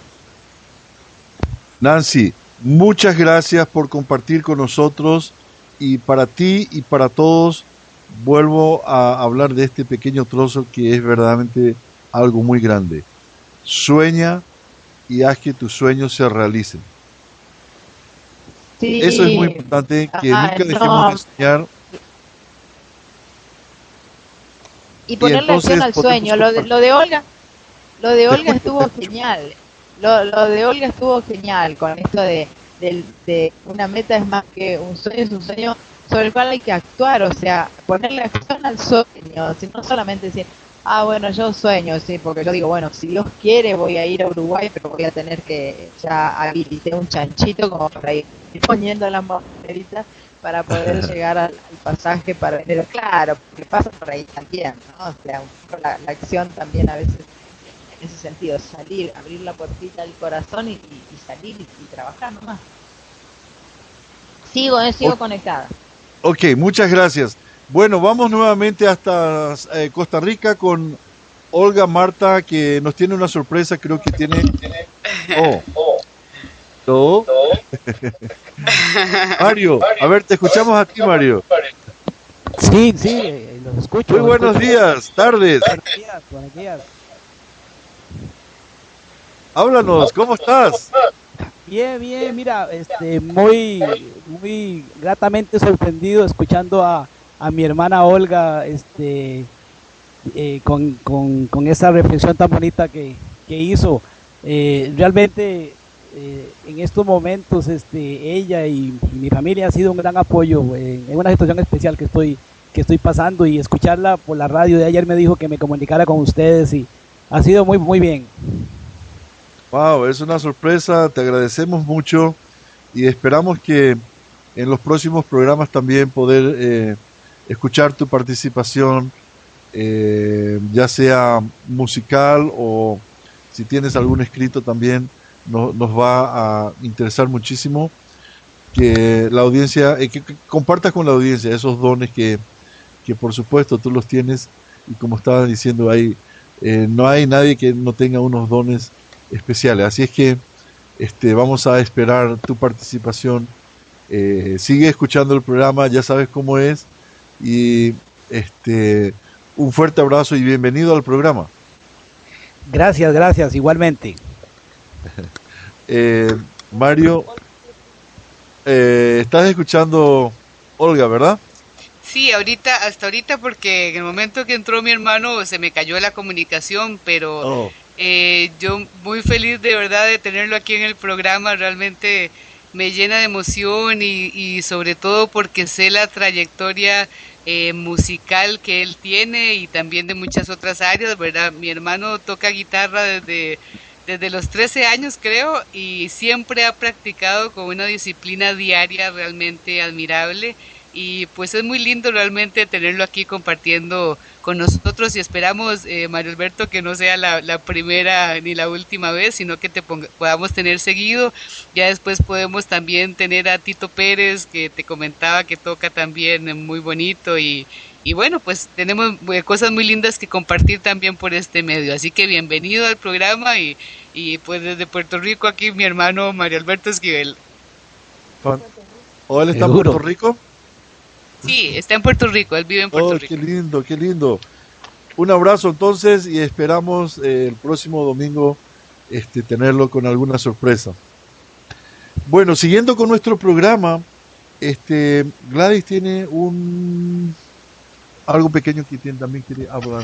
Nancy, muchas gracias por compartir con nosotros, y para ti y para todos vuelvo a hablar de este pequeño trozo que es verdaderamente algo muy grande. Sueña y haz que tus sueños se realicen. Sí. Eso es muy importante, que Ajá, nunca dejemos no. de soñar. Y ponerle entonces acción al podemos sueño. Lo de, lo de Olga, lo de Olga estuvo genial. Lo, lo de Olga estuvo genial con esto de, de, de una meta es más que un sueño, es un sueño sobre el cual hay que actuar, o sea, ponerle acción al sueño, si no solamente decir, ah, bueno, yo sueño, sí, porque yo digo, bueno, si Dios quiere voy a ir a Uruguay, pero voy a tener que ya habilitar un chanchito como para ir poniendo las moneditas para poder llegar al, al pasaje, para, pero claro, porque pasa por ahí también, ¿no? O sea, un poco la, la acción también a veces en ese sentido, salir, abrir la puertita del corazón y, y, y salir y, y trabajar nomás. Sigo, eh, sigo o- conectada. Ok, muchas gracias. Bueno, vamos nuevamente hasta eh, Costa Rica con Olga Marta, que nos tiene una sorpresa, creo que tiene... Oh. ¿Todo? Mario, a ver, te escuchamos a ti, Mario. Sí, sí, eh, los escucho. Muy los buenos escucho. días, tardes. Buenos días, buenos días. Háblanos, ¿cómo estás? Bien, bien, mira, este, muy, muy gratamente sorprendido escuchando a, a mi hermana Olga, este, eh, con, con, con esa reflexión tan bonita que, que hizo. Eh, realmente, eh, en estos momentos, este, ella y, y mi familia ha sido un gran apoyo en, en una situación especial que estoy, que estoy pasando, y escucharla por la radio de ayer me dijo que me comunicara con ustedes y ha sido muy, muy bien. Wow, es una sorpresa, te agradecemos mucho y esperamos que en los próximos programas también poder eh, escuchar tu participación, eh, ya sea musical o si tienes algún escrito también, no- nos va a interesar muchísimo que la audiencia, eh, que, que compartas con la audiencia esos dones que, que por supuesto tú los tienes, y como estaba diciendo ahí, eh, no hay nadie que no tenga unos dones especiales, así es que este, vamos a esperar tu participación. Eh, sigue escuchando el programa, ya sabes cómo es, y este un fuerte abrazo y bienvenido al programa. Gracias, gracias, igualmente. Eh, Mario, eh, estás escuchando Olga, ¿verdad? Sí, ahorita, hasta ahorita, porque en el momento que entró mi hermano se me cayó la comunicación, pero Oh. Eh, yo muy feliz de verdad de tenerlo aquí en el programa, realmente me llena de emoción y, y sobre todo porque sé la trayectoria eh, musical que él tiene y también de muchas otras áreas, ¿verdad? Mi hermano toca guitarra desde, desde los trece años, creo, y siempre ha practicado con una disciplina diaria realmente admirable. Y pues es muy lindo realmente tenerlo aquí compartiendo con nosotros y esperamos, eh, Mario Alberto, que no sea la, la primera ni la última vez, sino que te ponga, podamos tener seguido. Ya después podemos también tener a Tito Pérez, que te comentaba que toca también muy bonito y, y bueno, pues tenemos cosas muy lindas que compartir también por este medio. Así que bienvenido al programa y, y pues desde Puerto Rico aquí mi hermano Mario Alberto Esquivel. ¿O él está en Puerto Rico? Sí, está en Puerto Rico, él vive en Puerto oh, Rico. Qué lindo, qué lindo. Un abrazo entonces y esperamos eh, el próximo domingo este, tenerlo con alguna sorpresa. Bueno, siguiendo con nuestro programa, este, Gladys tiene un algo pequeño que tiene, también quiere hablar.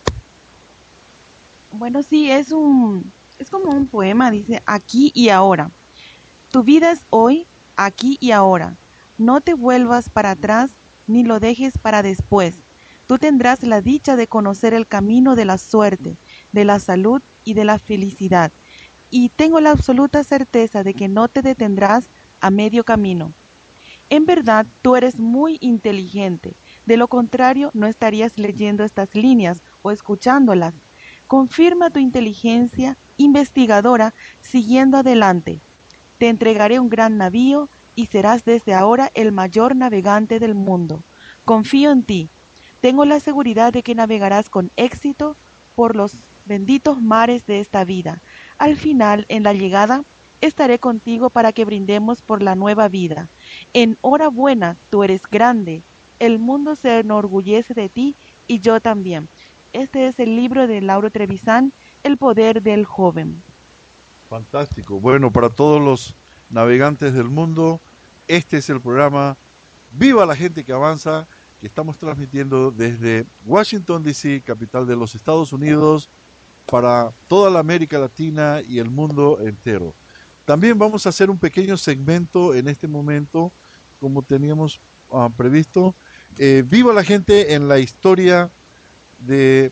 Bueno, sí, es un es como un poema, dice aquí y ahora. Tu vida es hoy, aquí y ahora. No te vuelvas para atrás ni lo dejes para después. Tú tendrás la dicha de conocer el camino de la suerte, de la salud y de la felicidad. Y tengo la absoluta certeza de que no te detendrás a medio camino. En verdad, tú eres muy inteligente. De lo contrario, no estarías leyendo estas líneas o escuchándolas. Confirma tu inteligencia investigadora siguiendo adelante. Te entregaré un gran navío y serás desde ahora el mayor navegante del mundo. Confío en ti. Tengo la seguridad de que navegarás con éxito por los benditos mares de esta vida. Al final, en la llegada, estaré contigo para que brindemos por la nueva vida. Enhorabuena, tú eres grande. El mundo se enorgullece de ti y yo también. Este es el libro de Lauro Trevisan, El poder del joven. Fantástico. Bueno, para todos los navegantes del mundo, este es el programa Viva la Gente que Avanza, que estamos transmitiendo desde Washington, D C, capital de los Estados Unidos, para toda la América Latina y el mundo entero. También vamos a hacer un pequeño segmento en este momento, como teníamos uh, previsto. Eh, Viva la Gente en la historia de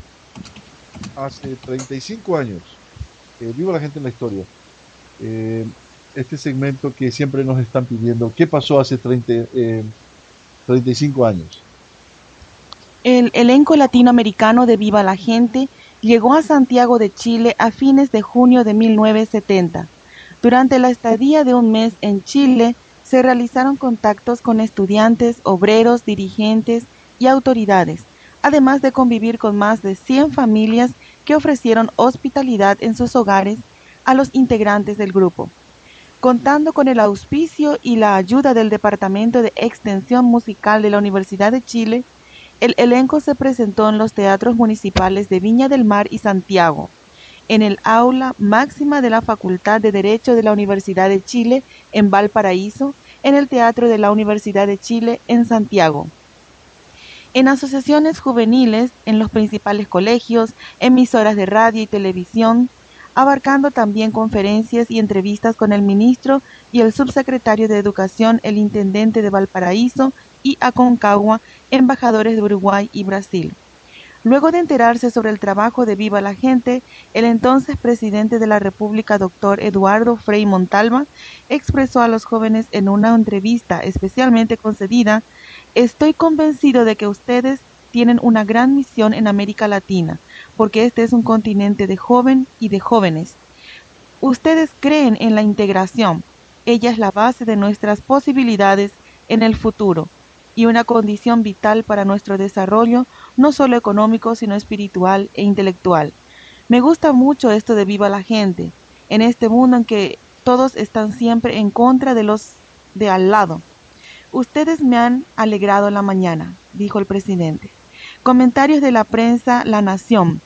hace treinta y cinco años. Eh, Viva la Gente en la historia. Eh, este segmento que siempre nos están pidiendo. ¿Qué pasó hace treinta, eh, treinta y cinco años? El elenco latinoamericano de Viva la Gente llegó a Santiago de Chile a fines de junio de mil novecientos setenta. Durante la estadía de un mes en Chile, se realizaron contactos con estudiantes, obreros, dirigentes y autoridades, además de convivir con más de cien familias que ofrecieron hospitalidad en sus hogares a los integrantes del grupo. Contando con el auspicio y la ayuda del Departamento de Extensión Musical de la Universidad de Chile, el elenco se presentó en los teatros municipales de Viña del Mar y Santiago, en el aula máxima de la Facultad de Derecho de la Universidad de Chile en Valparaíso, en el Teatro de la Universidad de Chile en Santiago, en asociaciones juveniles, en los principales colegios, emisoras de radio y televisión, abarcando también conferencias y entrevistas con el ministro y el subsecretario de Educación, el intendente de Valparaíso y Aconcagua, embajadores de Uruguay y Brasil. Luego de enterarse sobre el trabajo de Viva la Gente, el entonces presidente de la República, doctor Eduardo Frei Montalva, expresó a los jóvenes en una entrevista especialmente concedida: «Estoy convencido de que ustedes tienen una gran misión en América Latina, porque este es un continente de joven y de jóvenes. Ustedes creen en la integración. Ella es la base de nuestras posibilidades en el futuro y una condición vital para nuestro desarrollo, no solo económico, sino espiritual e intelectual. Me gusta mucho esto de Viva la Gente, en este mundo en que todos están siempre en contra de los de al lado. Ustedes me han alegrado la mañana», dijo el presidente. Comentarios de la prensa La Nación.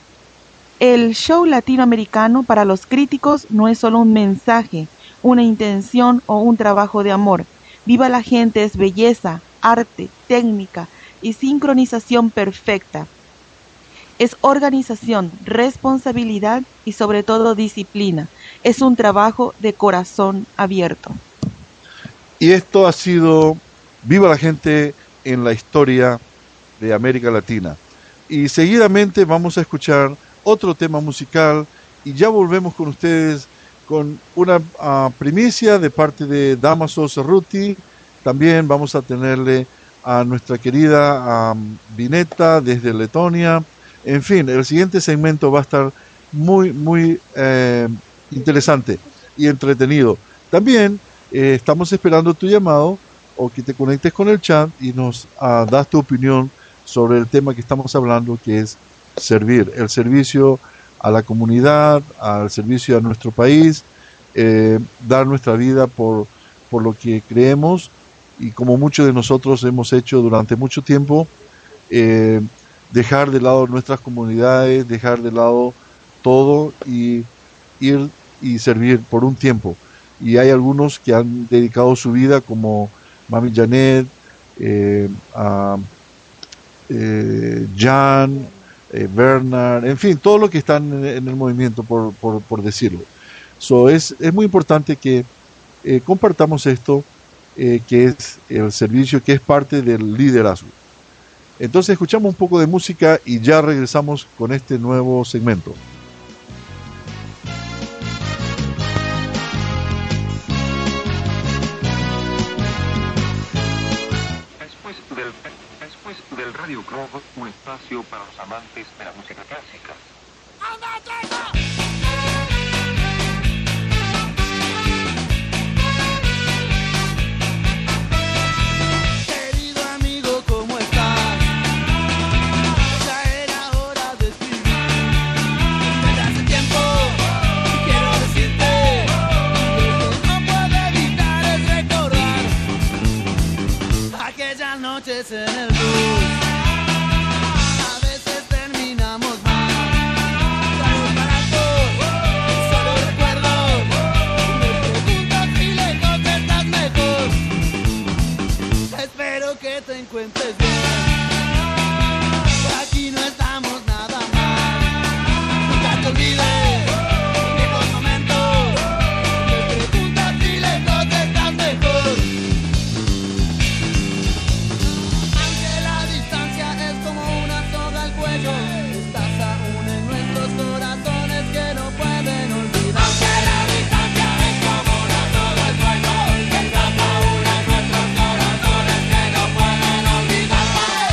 El show latinoamericano para los críticos no es solo un mensaje, una intención o un trabajo de amor. Viva la Gente es belleza, arte, técnica y sincronización perfecta. Es organización, responsabilidad y sobre todo disciplina. Es un trabajo de corazón abierto. Y esto ha sido Viva la Gente en la historia de América Latina. Y seguidamente vamos a escuchar otro tema musical y ya volvemos con ustedes con una uh, primicia de parte de Damaso Cerruti. También vamos a tenerle a nuestra querida um, Vineta desde Letonia. En fin, el siguiente segmento va a estar muy, muy eh, interesante y entretenido. También eh, estamos esperando tu llamado o que te conectes con el chat y nos uh, das tu opinión sobre el tema que estamos hablando, que es servir, el servicio a la comunidad, al servicio a nuestro país, eh, dar nuestra vida por, por lo que creemos y como muchos de nosotros hemos hecho durante mucho tiempo, eh, dejar de lado nuestras comunidades, dejar de lado todo y ir y servir por un tiempo. Y hay algunos que han dedicado su vida, como Mami Janet, eh, a eh, Jan, eh, Bernard, en fin, todos los que están en, en el movimiento, por, por, por decirlo. So, es, es muy importante que eh, compartamos esto, eh, que es el servicio, que es parte del liderazgo. Entonces escuchamos un poco de música y ya regresamos con este nuevo segmento. Después del, después del Radio Globo, un espacio para los amantes de la música clásica. En el bus, a veces terminamos mal, tragos baratos, solo recuerdos, me preguntas si lejos estás mejor, espero que te encuentres bien, aquí no estamos nada mal, nunca te olvides, viejos momentos, me preguntas si lejos estás mejor. Estás aún en nuestros corazones que no pueden olvidar. Aunque la distancia es como una soga al cuello, estás aún en nuestros corazones que no pueden olvidar.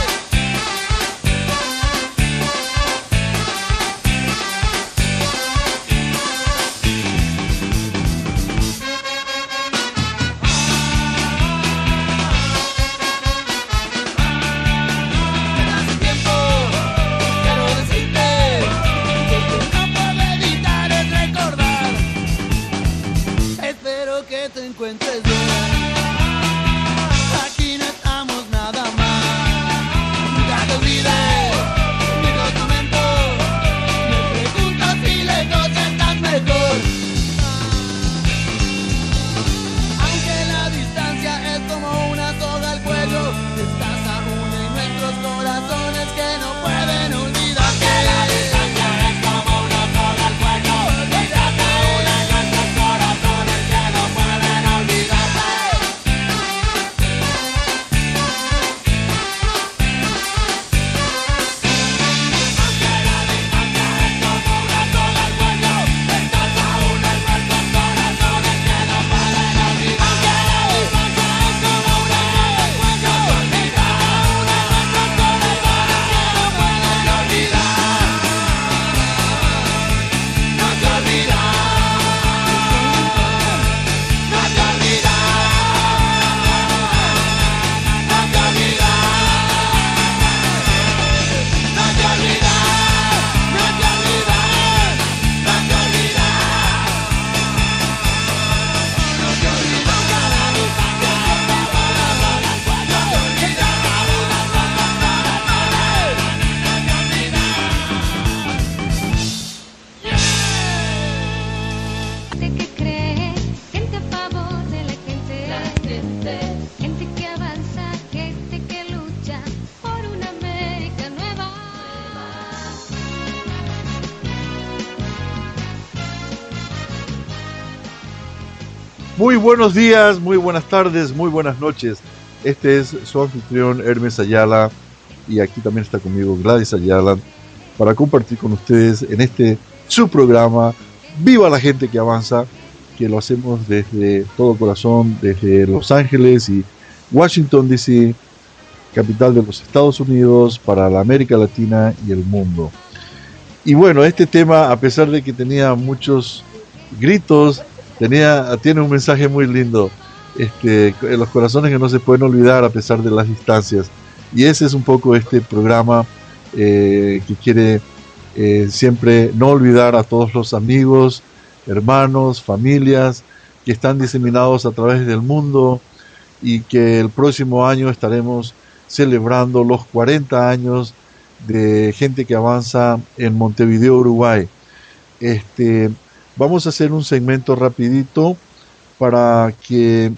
Muy buenos días, muy buenas tardes, muy buenas noches. Este es su anfitrión Hermes Ayala y aquí también está conmigo Gladys Ayala para compartir con ustedes en este su programa Viva la Gente que Avanza, que lo hacemos desde todo corazón, desde Los Ángeles y Washington D C, capital de los Estados Unidos, para la América Latina y el mundo. Y bueno, este tema, a pesar de que tenía muchos gritos, tenía, tiene un mensaje muy lindo, este, en los corazones que no se pueden olvidar a pesar de las distancias. Y ese es un poco este programa eh, que quiere eh, siempre no olvidar a todos los amigos, hermanos, familias que están diseminados a través del mundo, y que el próximo año estaremos celebrando los cuarenta años de Gente que Avanza en Montevideo, Uruguay. Este, vamos a hacer un segmento rapidito para que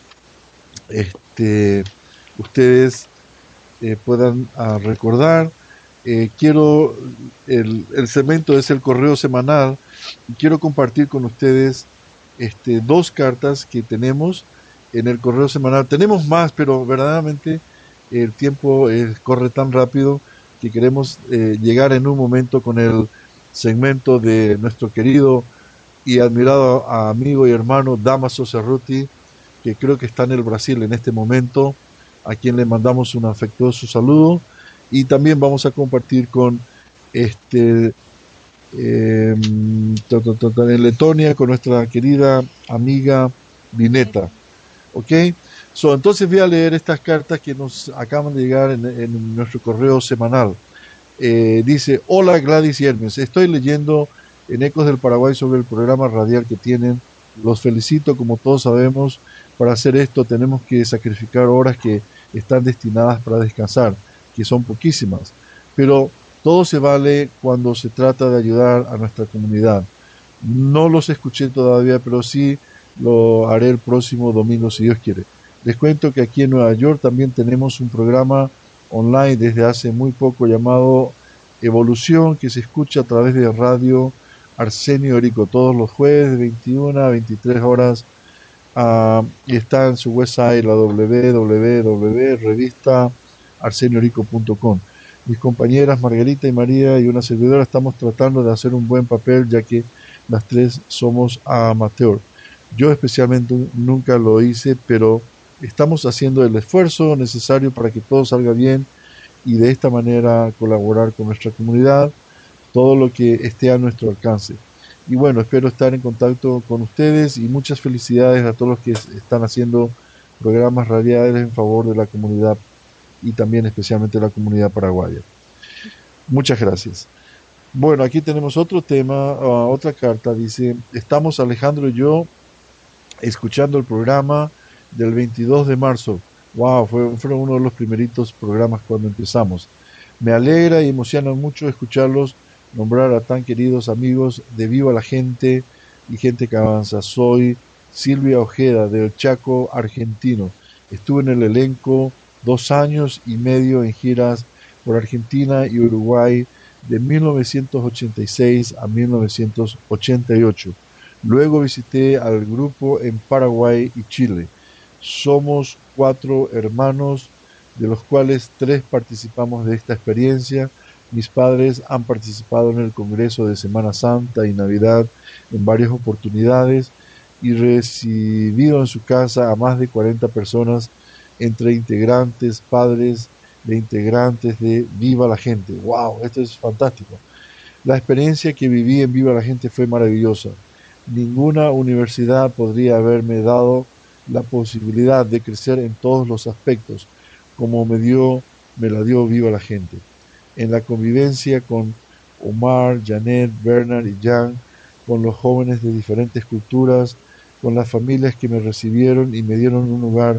este, ustedes eh, puedan uh, recordar. Eh, quiero, el, el segmento es el correo semanal y quiero compartir con ustedes este, dos cartas que tenemos en el correo semanal. Tenemos más, pero verdaderamente el tiempo eh, corre tan rápido que queremos eh, llegar en un momento con el segmento de nuestro querido y admirado amigo y hermano Damaso Cerruti, que creo que está en el Brasil en este momento, a quien le mandamos un afectuoso saludo. Y también vamos a compartir con este eh, en Letonia con nuestra querida amiga Vineta. ¿Ok? So, entonces voy a leer estas cartas que nos acaban de llegar en, en nuestro correo semanal. Eh, dice: hola Gladys y Hermes, estoy leyendo en Ecos del Paraguay sobre el programa radial que tienen. Los felicito. Como todos sabemos, para hacer esto tenemos que sacrificar horas que están destinadas para descansar, que son poquísimas, pero todo se vale cuando se trata de ayudar a nuestra comunidad. No los escuché todavía, pero sí lo haré el próximo domingo si Dios quiere. Les cuento que aquí en Nueva York también tenemos un programa online desde hace muy poco llamado Evolución, que se escucha a través de Radio Arsenio Orico todos los jueves de veintiuna a veintitrés horas, uh, y está en su website, la w w w punto revista arsenio orico punto com. Mis compañeras Margarita y María y una servidora estamos tratando de hacer un buen papel, ya que las tres somos amateur. Yo especialmente nunca lo hice, pero estamos haciendo el esfuerzo necesario para que todo salga bien y de esta manera colaborar con nuestra comunidad, todo lo que esté a nuestro alcance. Y bueno, espero estar en contacto con ustedes y muchas felicidades a todos los que están haciendo programas radiales en favor de la comunidad y también especialmente la comunidad paraguaya. Muchas gracias. Bueno, aquí tenemos otro tema, uh, otra carta. Dice: estamos Alejandro y yo escuchando el programa del veintidós de marzo. Wow, fue, fue uno de los primeritos programas cuando empezamos. Me alegra y emociona mucho escucharlos nombrar a tan queridos amigos de Viva la Gente y Gente que Avanza. Soy Silvia Ojeda del Chaco, argentino. Estuve en el elenco dos años y medio en giras por Argentina y Uruguay de mil novecientos ochenta y seis a mil novecientos ochenta y ocho. Luego visité al grupo en Paraguay y Chile. Somos cuatro hermanos, de los cuales tres participamos de esta experiencia. Mis padres han participado en el Congreso de Semana Santa y Navidad en varias oportunidades y recibido en su casa a más de cuarenta personas, entre integrantes, padres de integrantes de Viva la Gente. ¡Wow! Esto es fantástico. La experiencia que viví en Viva la Gente fue maravillosa. Ninguna universidad podría haberme dado la posibilidad de crecer en todos los aspectos como me dio, me la dio Viva la Gente. En la convivencia con Omar, Janet, Bernard y Jan, con los jóvenes de diferentes culturas, con las familias que me recibieron y me dieron un lugar,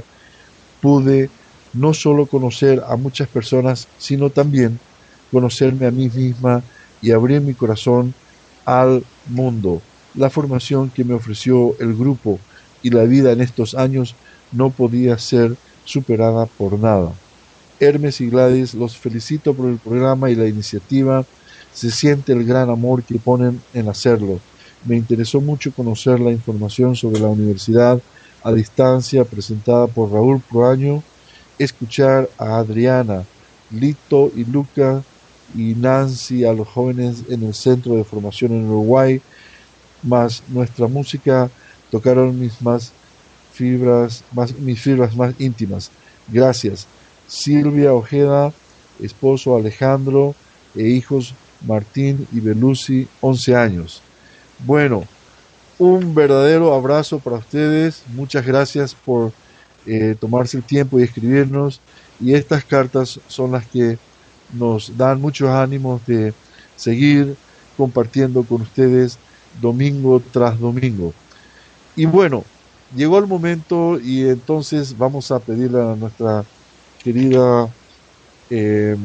pude no solo conocer a muchas personas, sino también conocerme a mí misma y abrir mi corazón al mundo. La formación que me ofreció el grupo y la vida en estos años no podía ser superada por nada. Hermes y Gladys, los felicito por el programa y la iniciativa. Se siente el gran amor que ponen en hacerlo. Me interesó mucho conocer la información sobre la universidad a distancia, presentada por Raúl Proaño, escuchar a Adriana, Lito y Luca y Nancy, a los jóvenes en el Centro de Formación en Uruguay, más nuestra música, tocaron mis más fibras, más, mis fibras más íntimas. Gracias. Silvia Ojeda, esposo Alejandro e hijos Martín y Belusi, once años. Bueno, un verdadero abrazo para ustedes. Muchas gracias por eh, tomarse el tiempo y escribirnos. Y estas cartas son las que nos dan muchos ánimos de seguir compartiendo con ustedes domingo tras domingo. Y bueno, llegó el momento y entonces vamos a pedirle a nuestra querida... Eh,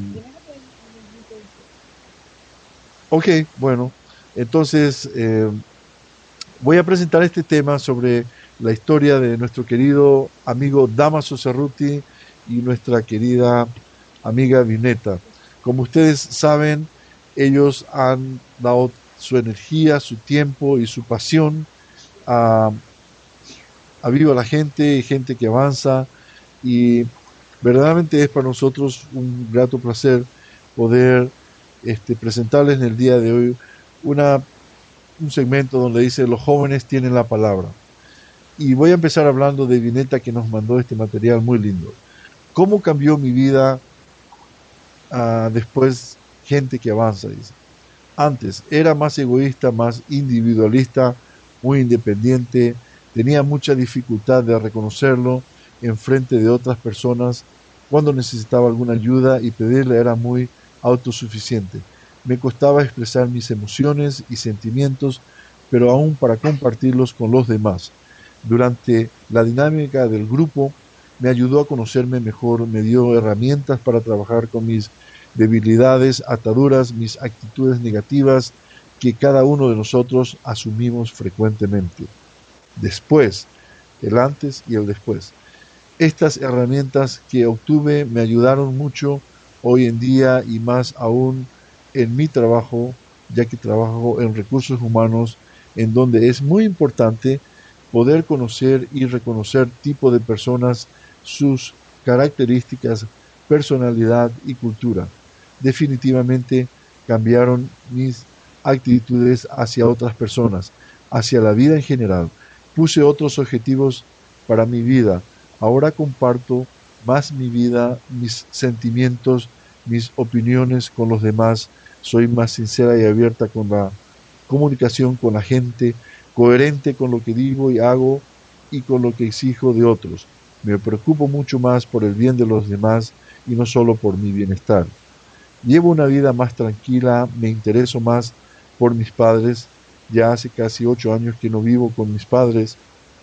ok, bueno, entonces eh, voy a presentar este tema sobre la historia de nuestro querido amigo Damaso Cerruti y nuestra querida amiga Vineta. Como ustedes saben, ellos han dado su energía, su tiempo y su pasión a, a Viva la Gente y Gente que Avanza, y verdaderamente es para nosotros un grato placer poder este, presentarles en el día de hoy una, un segmento donde dice los jóvenes tienen la palabra. Y voy a empezar hablando de Vineta, que nos mandó este material muy lindo. ¿Cómo cambió mi vida uh, después Gente que Avanza? Dice. Antes era más egoísta, más individualista, muy independiente, tenía mucha dificultad de reconocerlo en frente de otras personas. Cuando necesitaba alguna ayuda y pedirle era muy autosuficiente. Me costaba expresar mis emociones y sentimientos, pero aún para compartirlos con los demás. Durante la dinámica del grupo me ayudó a conocerme mejor, me dio herramientas para trabajar con mis debilidades, ataduras, mis actitudes negativas que cada uno de nosotros asumimos frecuentemente. Después, el antes y el después. Estas herramientas que obtuve me ayudaron mucho hoy en día y más aún en mi trabajo, ya que trabajo en recursos humanos, en donde es muy importante poder conocer y reconocer tipo de personas, sus características, personalidad y cultura. Definitivamente cambiaron mis actitudes hacia otras personas, hacia la vida en general. Puse otros objetivos para mi vida. Ahora comparto más mi vida, mis sentimientos, mis opiniones con los demás. Soy más sincera y abierta con la comunicación con la gente, coherente con lo que digo y hago y con lo que exijo de otros. Me preocupo mucho más por el bien de los demás y no solo por mi bienestar. Llevo una vida más tranquila, me intereso más por mis padres. Ya hace casi ocho años que no vivo con mis padres.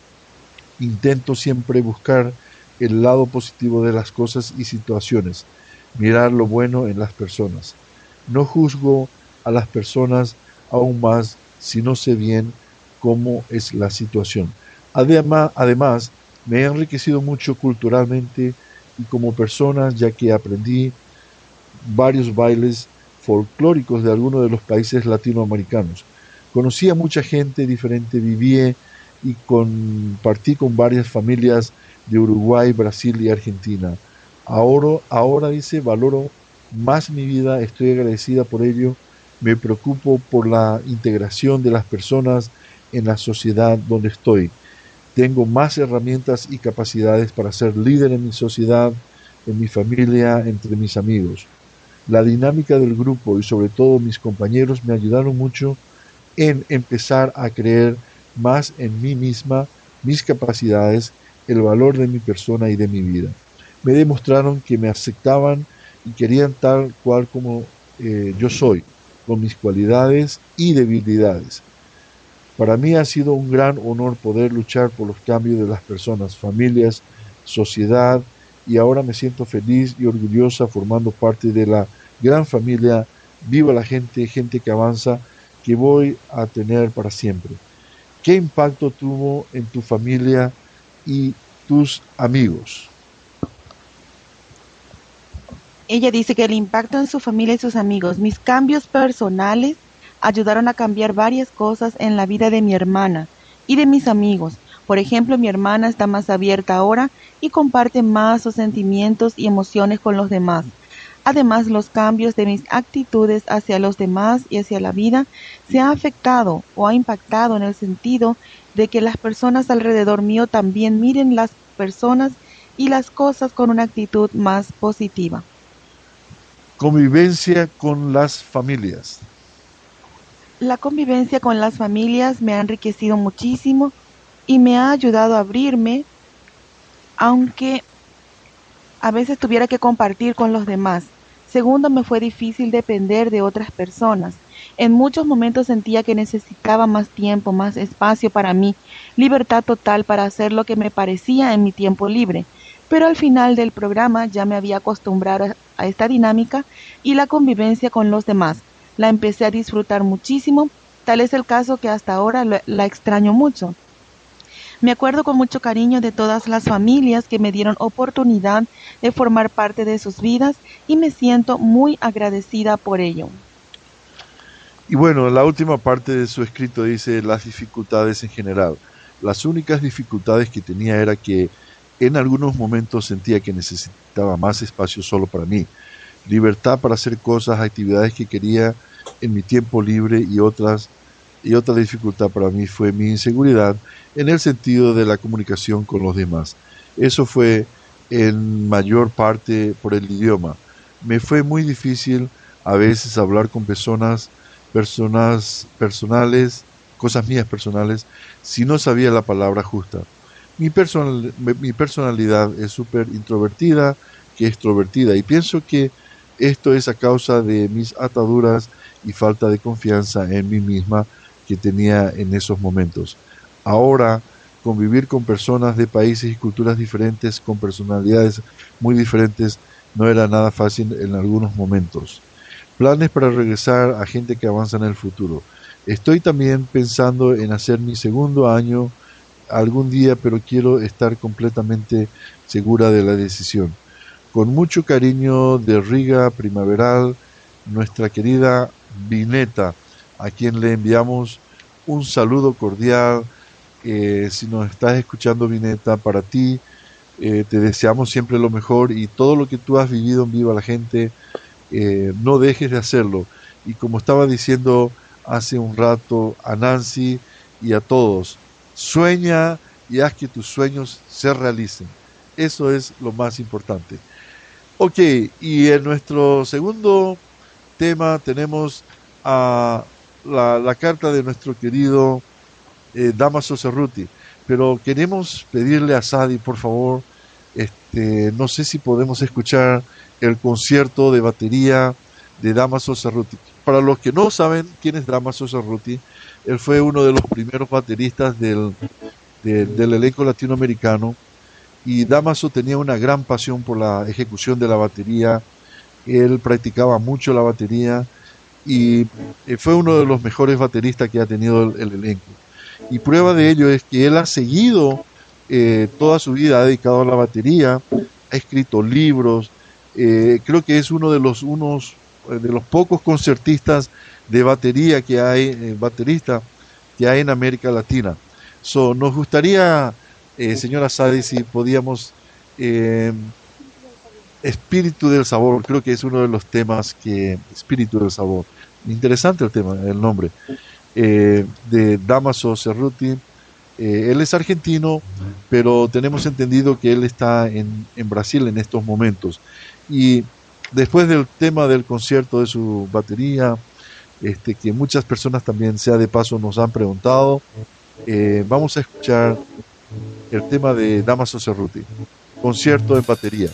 Intento siempre buscar el lado positivo de las cosas y situaciones, mirar lo bueno en las personas. No juzgo a las personas aún más si no sé bien cómo es la situación. Además, además me he enriquecido mucho culturalmente y como persona, ya que aprendí varios bailes folclóricos de algunos de los países latinoamericanos. Conocí a mucha gente diferente, viví y compartí con varias familias de Uruguay, Brasil y Argentina. Ahora, ahora dice, valoro más mi vida, estoy agradecida por ello, me preocupo por la integración de las personas en la sociedad donde estoy. Tengo más herramientas y capacidades para ser líder en mi sociedad, en mi familia, entre mis amigos. La dinámica del grupo y sobre todo mis compañeros me ayudaron mucho en empezar a creer más en mí misma, mis capacidades, el valor de mi persona y de mi vida. Me demostraron que me aceptaban y querían tal cual como eh, yo soy, con mis cualidades y debilidades. Para mí ha sido un gran honor poder luchar por los cambios de las personas, familias, sociedad, y ahora me siento feliz y orgullosa formando parte de la gran familia Viva la Gente, Gente que Avanza, que voy a tener para siempre. ¿Qué impacto tuvo en tu familia y tus amigos? Ella dice que el impacto en su familia y sus amigos, mis cambios personales ayudaron a cambiar varias cosas en la vida de mi hermana y de mis amigos. Por ejemplo, mi hermana está más abierta ahora y comparte más sus sentimientos y emociones con los demás. Además, los cambios de mis actitudes hacia los demás y hacia la vida se ha afectado o ha impactado en el sentido de que las personas alrededor mío también miren las personas y las cosas con una actitud más positiva. Convivencia con las familias. La convivencia con las familias me ha enriquecido muchísimo y me ha ayudado a abrirme, aunque a veces tuviera que compartir con los demás. Segundo, me fue difícil depender de otras personas. En muchos momentos sentía que necesitaba más tiempo, más espacio para mí, libertad total para hacer lo que me parecía en mi tiempo libre. Pero al final del programa ya me había acostumbrado a esta dinámica y la convivencia con los demás. La empecé a disfrutar muchísimo, tal es el caso que hasta ahora la, la extraño mucho. Me acuerdo con mucho cariño de todas las familias que me dieron oportunidad de formar parte de sus vidas y me siento muy agradecida por ello. Y bueno, la última parte de su escrito dice las dificultades en general. Las únicas dificultades que tenía era que en algunos momentos sentía que necesitaba más espacio solo para mí, libertad para hacer cosas, actividades que quería en mi tiempo libre y otras y otra dificultad para mí fue mi inseguridad en el sentido de la comunicación con los demás. Eso fue en mayor parte por el idioma. Me fue muy difícil a veces hablar con personas, personas personales, cosas mías personales, si no sabía la palabra justa. Mi, personal, mi personalidad es súper introvertida que extrovertida y pienso que esto es a causa de mis ataduras y falta de confianza en mí misma que tenía en esos momentos. Ahora, convivir con personas de países y culturas diferentes, con personalidades muy diferentes, no era nada fácil en algunos momentos. Planes para regresar a gente que avanza en el futuro. Estoy también pensando en hacer mi segundo año algún día, pero quiero estar completamente segura de la decisión. Con mucho cariño de Riga Primaveral, nuestra querida Vineta, a quien le enviamos un saludo cordial. Eh, si nos estás escuchando, Vineta, para ti eh, te deseamos siempre lo mejor y todo lo que tú has vivido en Viva la Gente, eh, no dejes de hacerlo. Y como estaba diciendo hace un rato a Nancy y a todos, sueña y haz que tus sueños se realicen. Eso es lo más importante. Ok, y en nuestro segundo tema tenemos a la, la carta de nuestro querido eh, Dámaso Cerruti, pero queremos pedirle a Sadi, por favor, este, no sé si podemos escuchar el concierto de batería de Dámaso Cerruti. Para los que no saben quién es Dámaso Cerruti, él fue uno de los primeros bateristas del, de, del elenco latinoamericano, y Dámaso tenía una gran pasión por la ejecución de la batería. Él practicaba mucho la batería y fue uno de los mejores bateristas que ha tenido el, el elenco. Y prueba de ello es que él ha seguido eh, toda su vida, ha dedicado a la batería, ha escrito libros, eh, creo que es uno de los, unos, de los pocos concertistas de batería que hay, eh, baterista que hay en América Latina. So, nos gustaría, eh, señora Sadi, si podíamos... Eh, Espíritu del Sabor, creo que es uno de los temas que... Espíritu del Sabor, interesante el tema, el nombre, eh, de Dámaso Cerruti. Eh, él es argentino, pero tenemos entendido que él está en, en Brasil en estos momentos. Y después del tema del concierto de su batería, este, que muchas personas también, sea de paso, nos han preguntado, eh, vamos a escuchar el tema de Dámaso Cerruti, concierto en batería.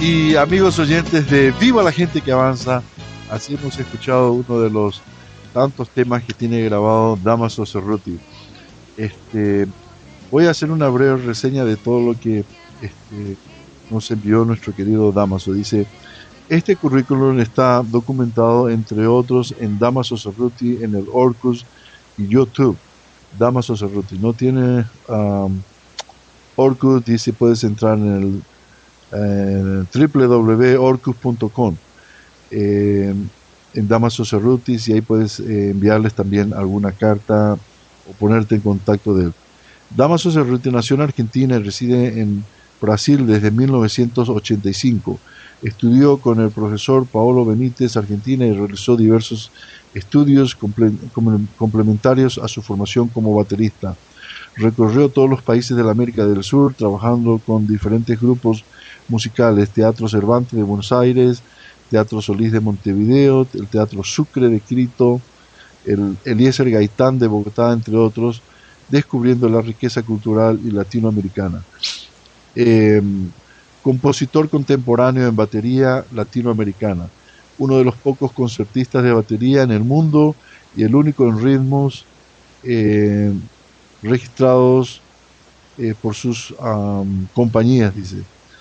Y amigos oyentes de Viva la Gente que Avanza, así hemos escuchado uno de los tantos temas que tiene grabado Dámaso Cerruti. Este, voy a hacer una breve reseña de todo lo que este, nos envió nuestro querido Dámaso. Dice: este currículum está documentado entre otros en Dámaso Cerruti, en el Orcus y YouTube. Dámaso Cerruti no tiene um, Orcus, dice, puedes entrar en el eh, doble u doble u doble u punto orcus punto com eh, en Dámaso Cerruti, y ahí puedes eh, enviarles también alguna carta o ponerte en contacto de él. Dámaso Cerruti nació en Argentina y reside en Brasil desde mil novecientos ochenta y cinco. Estudió con el profesor Paolo Benítez, Argentina, y realizó diversos estudios comple complementarios a su formación como baterista. Recorrió todos los países de la América del Sur, trabajando con diferentes grupos musicales: Teatro Cervantes de Buenos Aires, Teatro Solís de Montevideo, el Teatro Sucre de Quito, el Eliezer Gaitán de Bogotá, entre otros, descubriendo la riqueza cultural y latinoamericana. Eh, compositor contemporáneo en batería latinoamericana, uno de los pocos concertistas de batería en el mundo y el único en ritmos eh, registrados eh, por sus um, compañías, dice.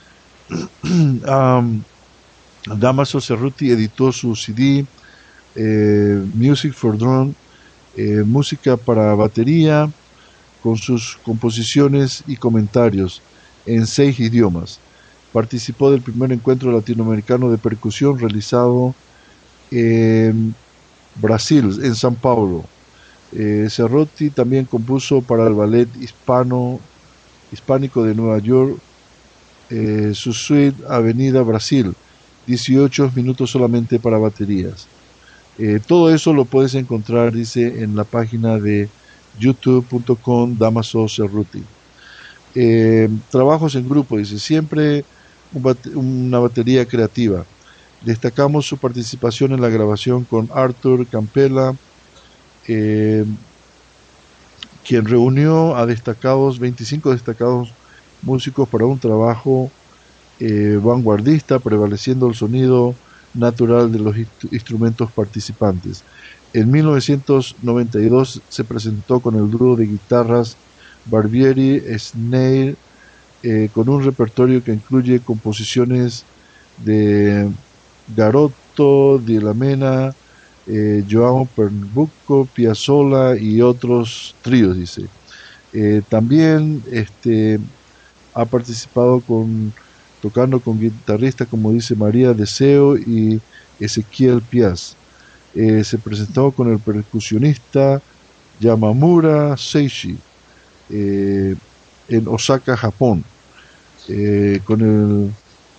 um, Dámaso Cerruti editó su C D eh, Music for Drum, eh, música para batería, con sus composiciones y comentarios en seis idiomas. Participó del primer encuentro latinoamericano de percusión realizado en Brasil, en São Paulo. Eh, Cerruti también compuso para el ballet hispano, hispánico de Nueva York eh, su suite Avenida Brasil, dieciocho minutos solamente para baterías. Eh, todo eso lo puedes encontrar, dice, en la página de youtube punto com Dámaso Cerruti. Eh, trabajos en grupo, dice, siempre un bate una batería creativa. Destacamos su participación en la grabación con Arthur Campela, eh, quien reunió a destacados, veinticinco destacados músicos para un trabajo eh, vanguardista, prevaleciendo el sonido natural de los instrumentos participantes. En mil novecientos noventa y dos se presentó con el dúo de guitarras Barbieri Snare, eh, con un repertorio que incluye composiciones de Garotto, Di Lamena, eh, João Pernambuco, Piazzolla y otros tríos, dice. Eh, también este, ha participado con, tocando con guitarristas como dice María Deseo y Ezequiel Piaz. Eh, se presentó con el percusionista Yamamura Seishi eh, en Osaka, Japón. Eh, con el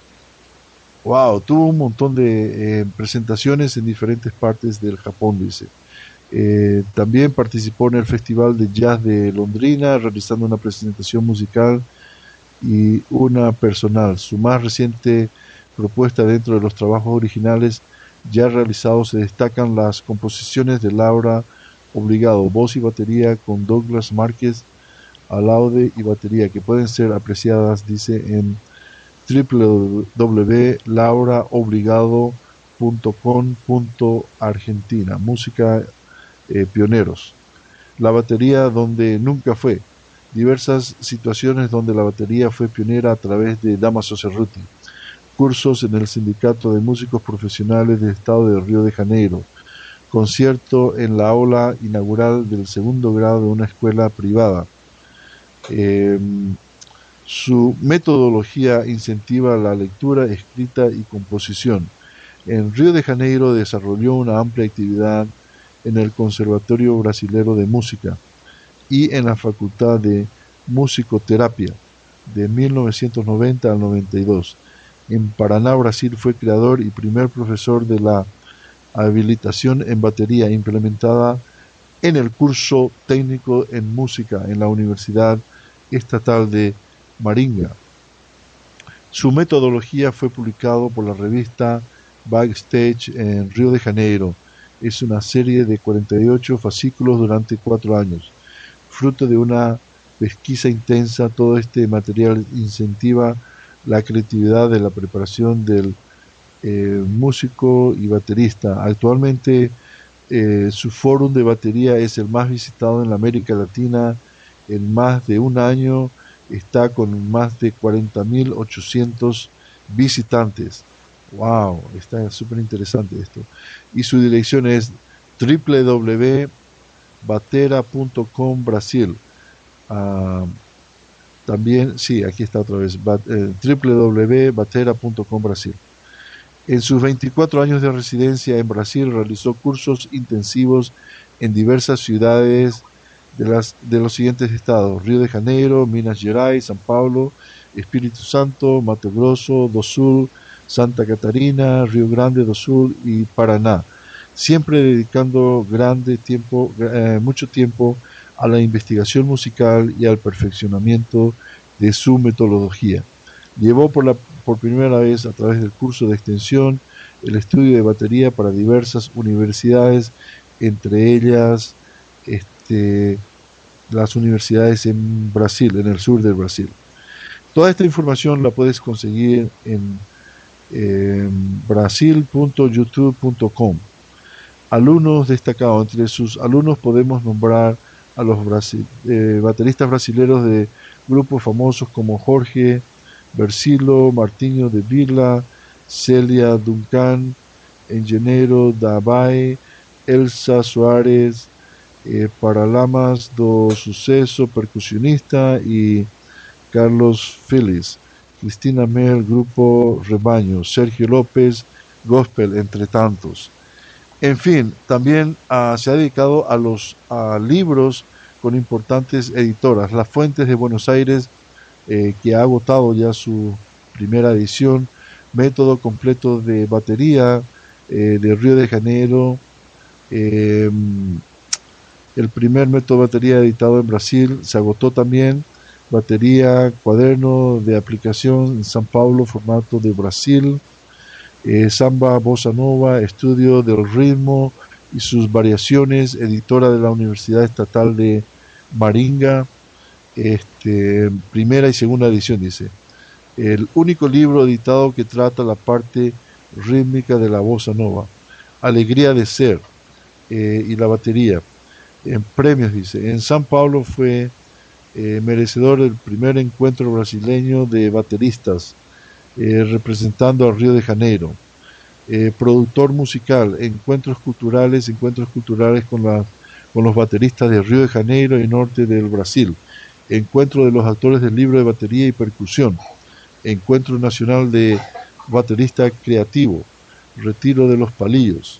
wow, tuvo un montón de eh, presentaciones en diferentes partes del Japón, dice. Eh, también participó en el Festival de Jazz de Londrina, realizando una presentación musical y una personal. Su más reciente propuesta dentro de los trabajos originales ya realizados se destacan las composiciones de Laura Obligado, voz y batería con Douglas Márquez, alaude y batería, que pueden ser apreciadas, dice, en doble u doble u doble u punto laura obligado punto com punto argentina. Música eh, pioneros. La batería donde nunca fue. Diversas situaciones donde la batería fue pionera a través de Dámaso Cerruti. Cursos en el Sindicato de Músicos Profesionales del Estado de Río de Janeiro. Concierto en la aula inaugural del segundo grado de una escuela privada. Eh, su metodología incentiva la lectura, escrita y composición. En Río de Janeiro desarrolló una amplia actividad en el Conservatorio Brasilero de Música y en la Facultad de Musicoterapia de mil novecientos noventa al noventa y dos. En Paraná, Brasil, fue creador y primer profesor de la habilitación en batería implementada en el curso técnico en música en la Universidad Estatal de Maringá. Su metodología fue publicado por la revista Backstage en Río de Janeiro. Es una serie de cuarenta y ocho fascículos durante cuatro años. Fruto de una pesquisa intensa, todo este material incentiva la creatividad de la preparación del eh, músico y baterista. Actualmente eh, su fórum de batería es el más visitado en la América Latina en más de un año. Está con más de cuarenta mil ochocientos visitantes. Wow, está súper interesante esto. Y su dirección es doble u doble u doble u punto batera punto com Brasil. Uh, también, sí, aquí está otra vez, bat, eh, doble u doble u doble u punto batera punto com Brasil. En sus veinticuatro años de residencia en Brasil realizó cursos intensivos en diversas ciudades de, las, de los siguientes estados: Río de Janeiro, Minas Gerais, São Paulo, Espíritu Santo, Mato Grosso do Sul, Santa Catarina, Río Grande do Sul y Paraná, siempre dedicando grande tiempo, eh, mucho tiempo a la investigación musical y al perfeccionamiento de su metodología. Llevó por, la, por primera vez a través del curso de extensión el estudio de batería para diversas universidades, entre ellas este, las universidades en Brasil, en el sur del Brasil. Toda esta información la puedes conseguir en eh, brasil punto youtube punto com. Alumnos destacados. Entre sus alumnos podemos nombrar a los Brasil, eh, bateristas brasileños de grupos famosos como Jorge Versilo, Martinho de Vila, Celia Duncan, Engenheiro da Bahia, Elsa Soares, eh, Paralamas do Sucesso, percusionista, y Carlos Félix, Cristina Mel, Grupo Rebaño, Sergio López, Gospel, entre tantos. En fin, también uh, se ha dedicado a los a libros con importantes editoras. Las Fuentes de Buenos Aires, eh, que ha agotado ya su primera edición, Método Completo de Batería, eh, de Río de Janeiro, eh, el primer método de batería editado en Brasil, se agotó también. Batería, cuaderno de aplicación en São Paulo, formato de Brasil. Eh, Samba Bossa Nova, estudio del ritmo y sus variaciones, editora de la Universidad Estatal de Maringá, este, primera y segunda edición, dice. El único libro editado que trata la parte rítmica de la Bossa Nova. Alegría de ser, eh, y la batería. En premios, dice. En São Paulo fue eh, merecedor del primer encuentro brasileño de bateristas, Eh, representando a Río de Janeiro. Eh, productor musical, encuentros culturales, encuentros culturales con, la, con los bateristas de Río de Janeiro y norte del Brasil, encuentro de los actores del libro de batería y percusión, encuentro nacional de baterista creativo, retiro de los palillos.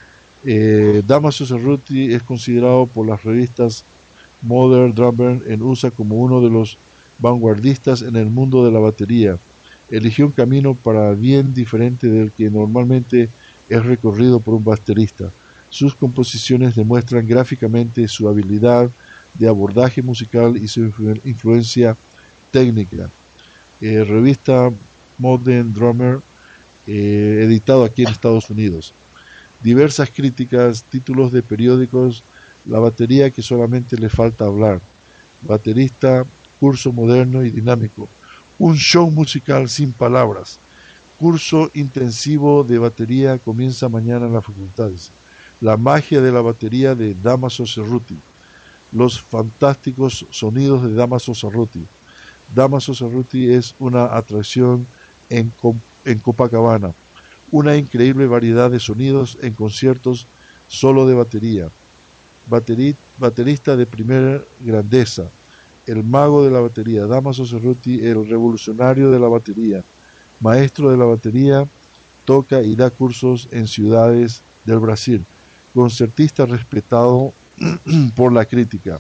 Eh, Damaso Cerruti es considerado por las revistas Modern Drummer en U S A como uno de los vanguardistas en el mundo de la batería. Eligió un camino para bien diferente del que normalmente es recorrido por un baterista. Sus composiciones demuestran gráficamente su habilidad de abordaje musical y su influ- influencia técnica. Eh, revista Modern Drummer, eh, editado aquí en Estados Unidos. Diversas críticas, títulos de periódicos, la batería que solamente le falta hablar. Baterista, curso moderno y dinámico. Un show musical sin palabras. Curso intensivo de batería comienza mañana en las facultades. La magia de la batería de Damaso Cerruti. Los fantásticos sonidos de Damaso Cerruti. Damaso Cerruti es una atracción en, en Copacabana. Una increíble variedad de sonidos en conciertos solo de batería. Bateri, baterista de primera grandeza. El mago de la batería, Damaso Cerruti, el revolucionario de la batería, maestro de la batería, toca y da cursos en ciudades del Brasil, concertista respetado por la crítica.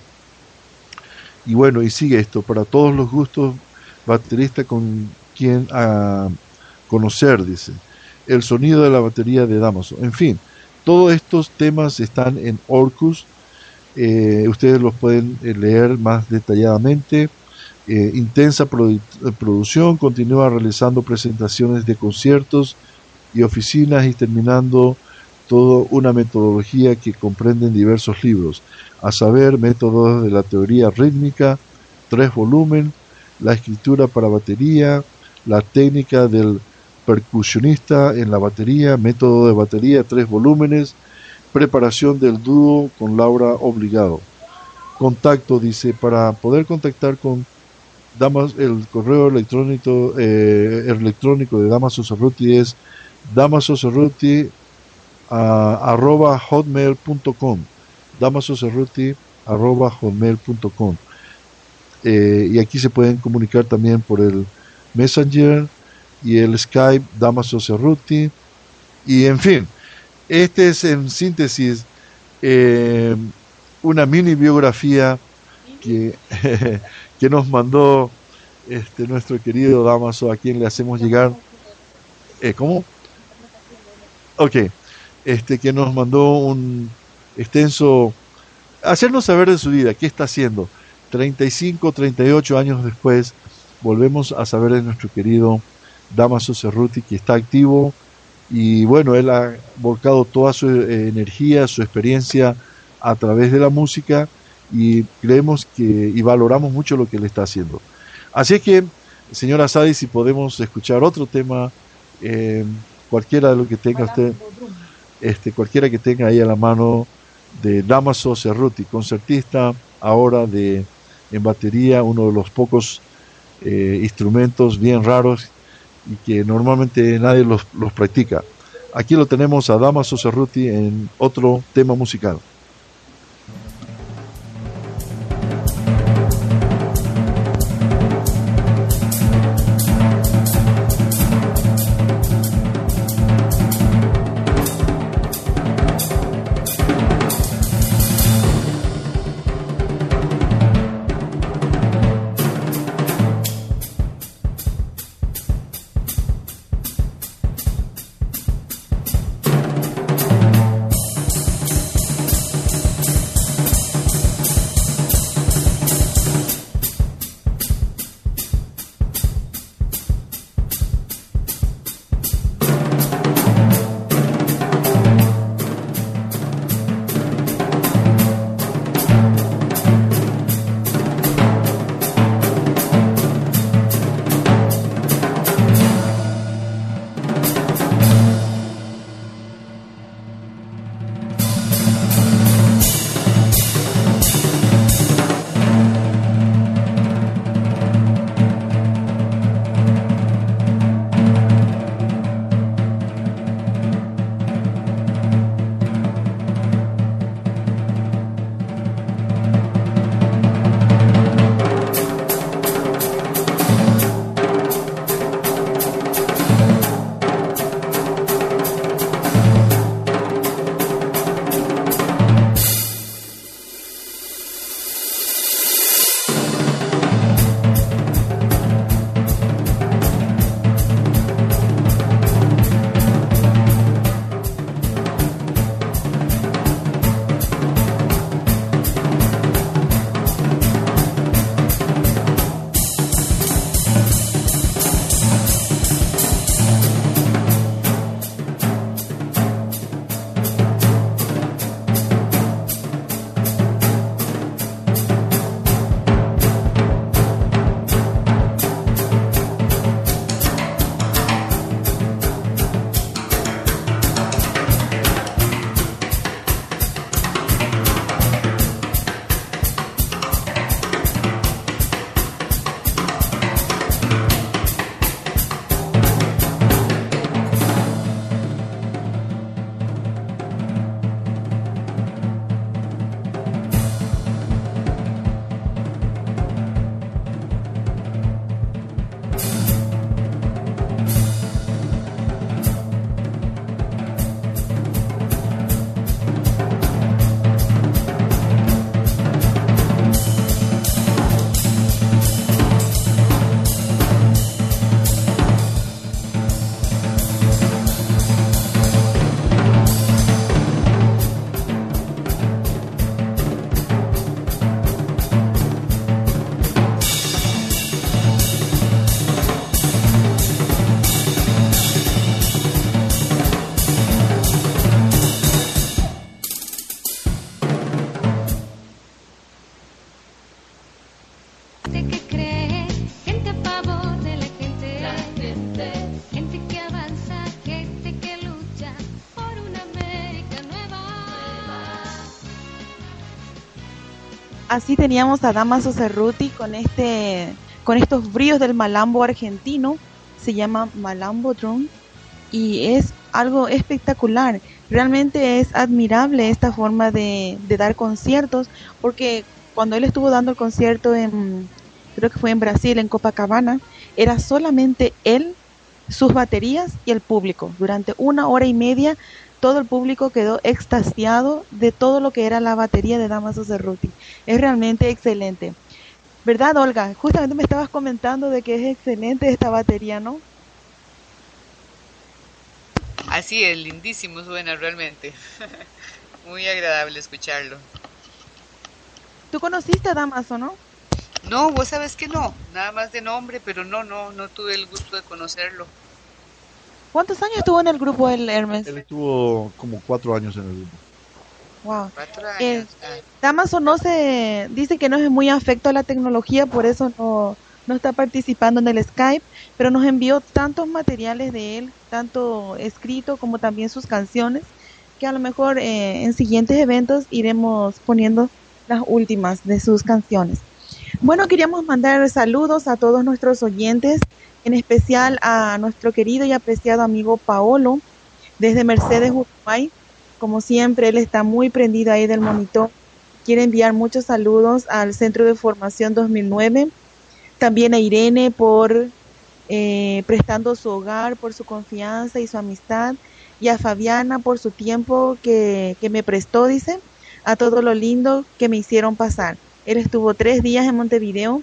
Y bueno, y sigue esto, para todos los gustos, baterista con quien a conocer, dice, el sonido de la batería de Damaso. En fin, todos estos temas están en Orcus. Eh, ustedes los pueden eh, leer más detalladamente. Eh, intensa produ- producción, continúa realizando presentaciones de conciertos y oficinas y terminando toda una metodología que comprende diversos libros, a saber, métodos de la teoría rítmica, tres volúmenes, la escritura para batería, la técnica del percusionista en la batería, método de batería, tres volúmenes, preparación del dúo con Laura Obligado. Contacto, dice, para poder contactar con Damas, el correo electrónico eh, electrónico de Damaso Cerruti es damasocerruti uh, arroba hotmail punto com, damasocerruti arroba hotmail punto com. Eh, y aquí se pueden comunicar también por el Messenger y el Skype Damaso Cerruti. Y en fin, este es en síntesis eh, una mini biografía que, que nos mandó este nuestro querido Damaso, a quien le hacemos llegar. Eh, ¿Cómo? Ok, este que nos mandó un extenso, hacernos saber de su vida, qué está haciendo. treinta y cinco, treinta y ocho años después, volvemos a saber de nuestro querido Damaso Cerruti, que está activo, y bueno, él ha volcado toda su eh, energía, su experiencia a través de la música, y creemos que y valoramos mucho lo que él está haciendo. Así que, señora Sadi, si podemos escuchar otro tema, eh, cualquiera de lo que tenga usted, este, cualquiera que tenga ahí a la mano, de Damaso Cerruti, concertista ahora de en batería, uno de los pocos eh, instrumentos bien raros y que normalmente nadie los, los practica. Aquí lo tenemos a Damaso Cerruti en otro tema musical. Así teníamos a Dámaso Cerruti con este, con estos bríos del malambo argentino, se llama Malambo Drum, y es algo espectacular. Realmente es admirable esta forma de, de dar conciertos, porque cuando él estuvo dando el concierto en, creo que fue en Brasil, en Copacabana, era solamente él, sus baterías y el público. Durante una hora y media todo el público quedó extasiado de todo lo que era la batería de Dámaso Cerruti. Es realmente excelente. ¿Verdad, Olga? Justamente me estabas comentando de que es excelente esta batería, ¿no? Así es, lindísimo suena realmente. Muy agradable escucharlo. ¿Tú conociste a Dámaso, no? No, vos sabes que no, nada más de nombre, pero no, no, no tuve el gusto de conocerlo. ¿Cuántos años estuvo en el grupo el Hermes? Él estuvo como cuatro años en el grupo. Wow. Cuatro años. Eh, ah. Dámaso no se dice que no es muy afecto a la tecnología, por eso no, no está participando en el Skype, pero nos envió tantos materiales de él, tanto escrito como también sus canciones, que a lo mejor eh, en siguientes eventos iremos poniendo las últimas de sus canciones. Bueno, queríamos mandar saludos a todos nuestros oyentes, en especial a nuestro querido y apreciado amigo Paolo, desde Mercedes, Uruguay. Como siempre, él está muy prendido ahí del monitor. Quiere enviar muchos saludos al Centro de Formación dos mil nueve, también a Irene por eh, prestando su hogar, por su confianza y su amistad, y a Fabiana por su tiempo que, que me prestó, dice, a todo lo lindo que me hicieron pasar. Él estuvo tres días en Montevideo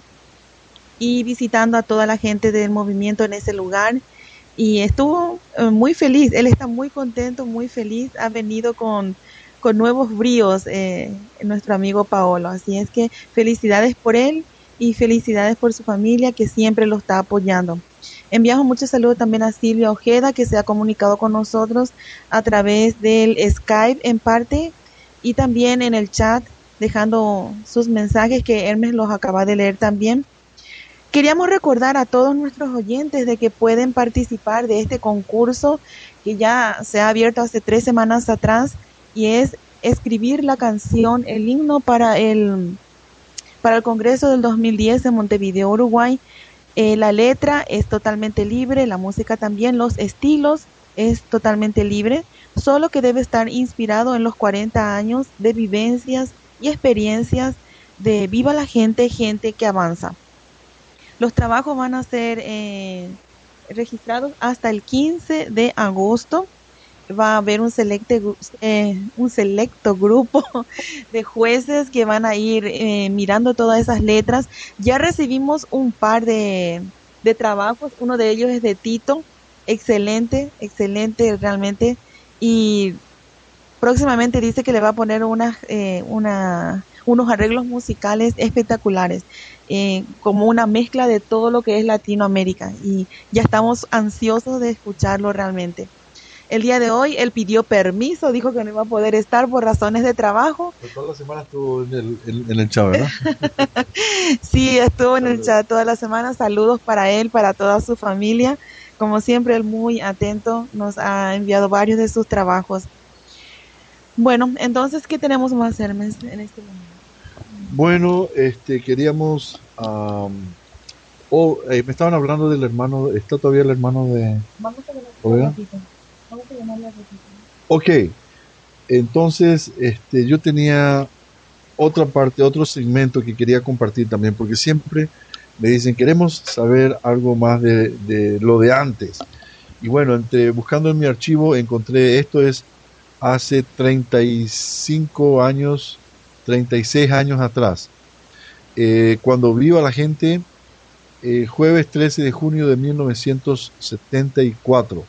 y visitando a toda la gente del movimiento en ese lugar, y estuvo eh, muy feliz. Él está muy contento, muy feliz. Ha venido con, con nuevos bríos eh, nuestro amigo Paolo, así es que felicidades por él y felicidades por su familia que siempre lo está apoyando. Enviamos muchos saludos también a Silvia Ojeda, que se ha comunicado con nosotros a través del Skype en parte y también en el chat, dejando sus mensajes que Hermes los acaba de leer también. Queríamos recordar a todos nuestros oyentes de que pueden participar de este concurso que ya se ha abierto hace tres semanas atrás, y es escribir la canción, el himno para el, para el Congreso del dos mil diez en Montevideo, Uruguay. Eh, la letra es totalmente libre, la música también, los estilos es totalmente libre, solo que debe estar inspirado en los cuarenta años de vivencias y experiencias de Viva la Gente, gente que avanza. Los trabajos van a ser eh, registrados hasta el quince de agosto. Va a haber un, selecte, eh, un selecto grupo de jueces que van a ir eh, mirando todas esas letras. Ya recibimos un par de, de trabajos. Uno de ellos es de Tito. Excelente, excelente realmente. Y próximamente dice que le va a poner una, eh, una, unos arreglos musicales espectaculares. Eh, como una mezcla de todo lo que es Latinoamérica, y ya estamos ansiosos de escucharlo realmente. El día de hoy él pidió permiso, dijo que no iba a poder estar por razones de trabajo. Pero toda la semana estuvo en el, en, en el chat, ¿verdad? Sí, estuvo en el chat toda la semana. Saludos para él, para toda su familia. Como siempre, él muy atento, nos ha enviado varios de sus trabajos. Bueno, entonces, ¿qué tenemos más, Hermes, en este momento? Bueno, este, queríamos... Um, oh, eh, me estaban hablando del hermano... ¿Está todavía el hermano de...? Vamos a ver Olga. Vamos a llamar la ratita. Ok, entonces este, yo tenía otra parte, otro segmento que quería compartir también, porque siempre me dicen, queremos saber algo más de, de lo de antes. Y bueno, entre buscando en mi archivo encontré, esto es hace treinta y cinco años, treinta y seis años atrás, eh, cuando Viva la Gente, eh, jueves trece de junio de mil novecientos setenta y cuatro,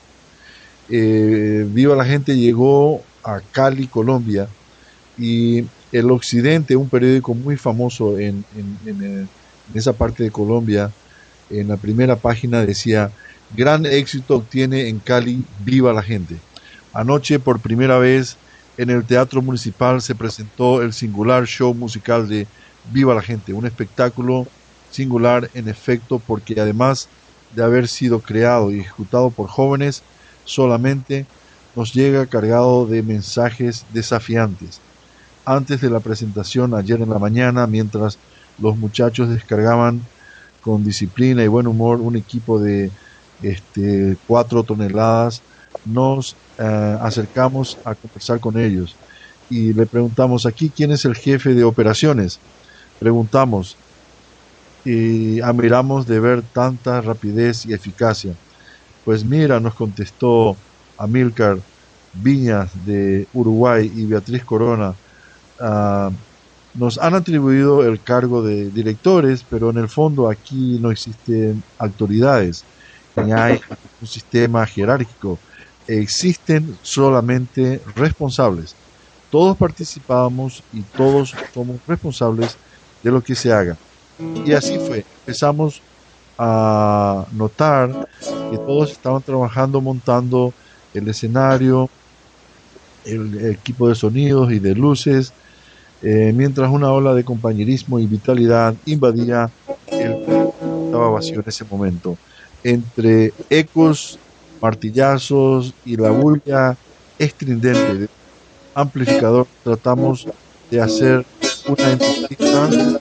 eh, Viva la Gente llegó a Cali, Colombia, y El Occidente, un periódico muy famoso en, en, en, en esa parte de Colombia, en la primera página decía: gran éxito obtiene en Cali Viva la Gente. Anoche, por primera vez, en el Teatro Municipal se presentó el singular show musical de Viva la Gente, un espectáculo singular en efecto, porque además de haber sido creado y ejecutado por jóvenes solamente, nos llega cargado de mensajes desafiantes. antes de la presentación ayer en la mañana, mientras los muchachos descargaban con disciplina y buen humor un equipo de este, cuatro toneladas, nos eh, acercamos a conversar con ellos y le preguntamos, aquí, ¿quién es el jefe de operaciones? Preguntamos y admiramos de ver tanta rapidez y eficacia. Pues mira, nos contestó Amílcar Viñas de Uruguay y Beatriz Corona, uh, nos han atribuido el cargo de directores, pero en el fondo aquí no existen autoridades, ni hay un sistema jerárquico, existen solamente responsables. Todos participamos y todos somos responsables de lo que se haga. Y así fue, empezamos a notar que todos estaban trabajando, montando el escenario, el equipo de sonidos y de luces, eh, mientras una ola de compañerismo y vitalidad invadía el estaba vacío en ese momento. Entre ecos, martillazos y la bulla estridente del amplificador, tratamos de hacer una entrevista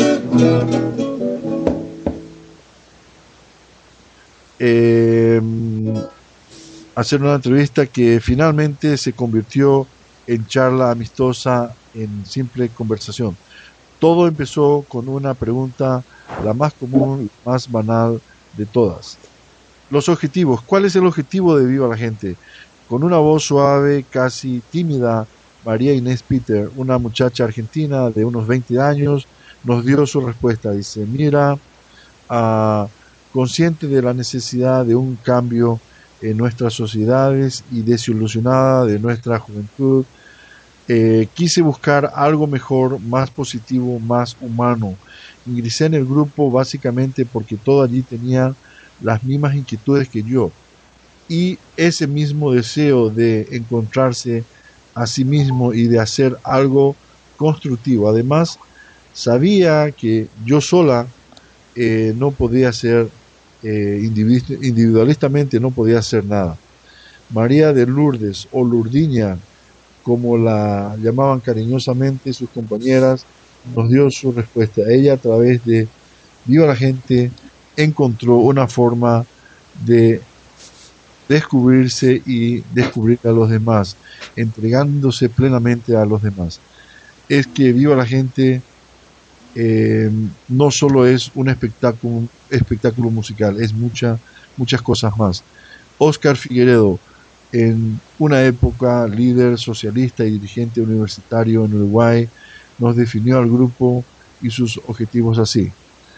eh, hacer una entrevista que finalmente se convirtió en charla amistosa, en simple conversación. Todo empezó con una pregunta, la más común, más banal de todas. Los objetivos. ¿Cuál es el objetivo de Viva la Gente? Con una voz suave, casi tímida, María Inés Peter, una muchacha argentina de unos veinte años, nos dio su respuesta. Dice, mira, uh, consciente de la necesidad de un cambio en nuestras sociedades y desilusionada de nuestra juventud, eh, quise buscar algo mejor, más positivo, más humano. Ingresé en el grupo básicamente porque todo allí tenía las mismas inquietudes que yo y ese mismo deseo de encontrarse a sí mismo y de hacer algo constructivo. Además, sabía que yo sola eh, no podía hacer Eh, individualistamente no podía hacer nada. María de Lourdes o Lourdiña, como la llamaban cariñosamente sus compañeras, nos dio su respuesta. Ella, a través de Viva la Gente, encontró una forma de descubrirse y descubrir a los demás, entregándose plenamente a los demás. Es que Viva la Gente Eh, no solo es un espectáculo, espectáculo musical, es mucha, muchas cosas más. Óscar Figueredo, en una época líder socialista y dirigente universitario en Uruguay, nos definió al grupo y sus objetivos así.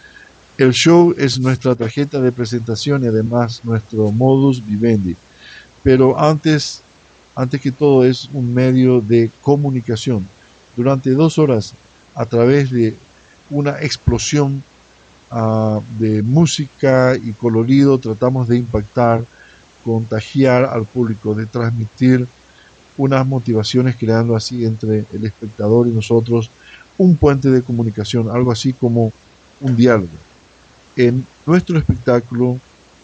El show es nuestra tarjeta de presentación y además nuestro modus vivendi, pero antes, antes que todo es un medio de comunicación. Durante dos horas, a través de una explosión uh, de música y colorido, tratamos de impactar, contagiar al público, de transmitir unas motivaciones, creando así entre el espectador y nosotros un puente de comunicación, algo así como un diálogo. En nuestro espectáculo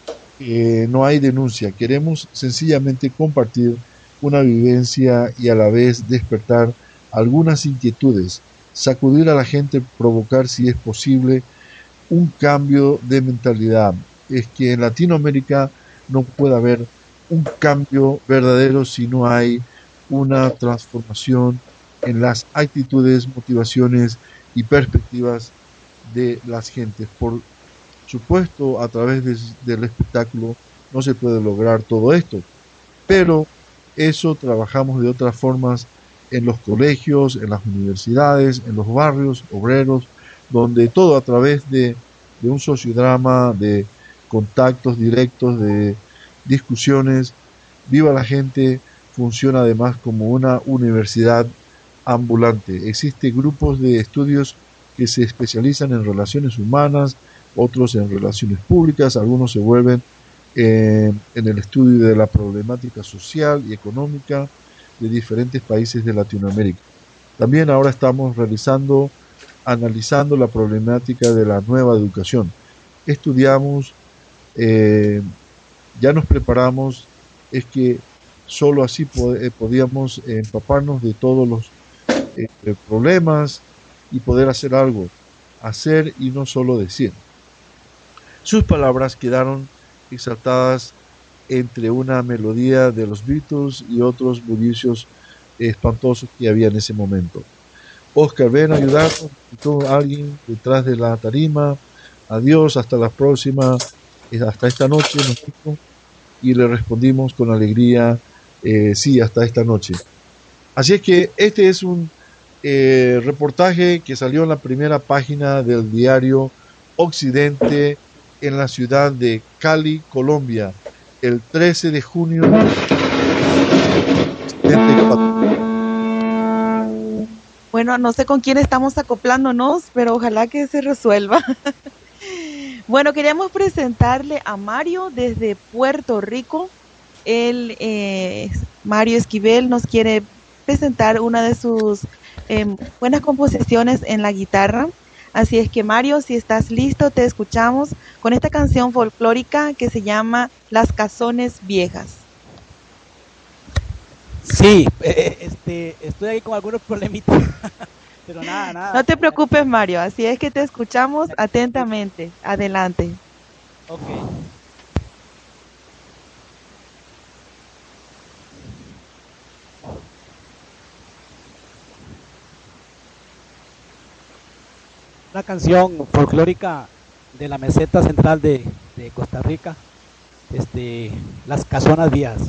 eh, no hay denuncia, queremos sencillamente compartir una vivencia y a la vez despertar algunas inquietudes, sacudir a la gente, provocar, si es posible, un cambio de mentalidad. Es que en Latinoamérica no puede haber un cambio verdadero si no hay una transformación en las actitudes, motivaciones y perspectivas de las gentes. Por supuesto, a través de, del espectáculo no se puede lograr todo esto, pero eso trabajamos de otras formas en los colegios, en las universidades, en los barrios obreros, donde todo a través de, de un sociodrama, de contactos directos, de discusiones. Viva la Gente funciona además como una universidad ambulante. Existen grupos de estudios que se especializan en relaciones humanas, otros en relaciones públicas, algunos se vuelven eh, en el estudio de la problemática social y económica de diferentes países de Latinoamérica. También ahora estamos realizando, analizando la problemática de la nueva educación. Estudiamos, eh, ya nos preparamos, es que solo así pod- podíamos empaparnos de todos los eh, problemas y poder hacer algo, hacer y no solo decir. Sus palabras quedaron exaltadas entre una melodía de los Beatles y otros bulliciosos espantosos que había en ese momento. Oscar, ven a ayudarnos, gritó alguien detrás de la tarima. Adiós, hasta la próxima, hasta esta noche, nos dijo, y le respondimos con alegría, eh, sí, hasta esta noche. Así es que este es un eh, reportaje que salió en la primera página del diario Occidente en la ciudad de Cali, Colombia, el trece de junio de setenta y cuatro. Bueno, no sé con quién estamos acoplándonos, pero ojalá que se resuelva. Bueno, queríamos presentarle a Mario desde Puerto Rico. Él, eh, Mario Esquivel, nos quiere presentar una de sus eh, buenas composiciones en la guitarra. Así es que, Mario, si estás listo, te escuchamos con esta canción folclórica que se llama Las Casonas Viejas. Sí, eh, este, estoy ahí con algunos problemitas, pero nada, nada. No te preocupes, Mario, así es que te escuchamos atentamente. Adelante. Ok. Una canción folclórica de la meseta central de, de Costa Rica, este, Las Casonas Viejas.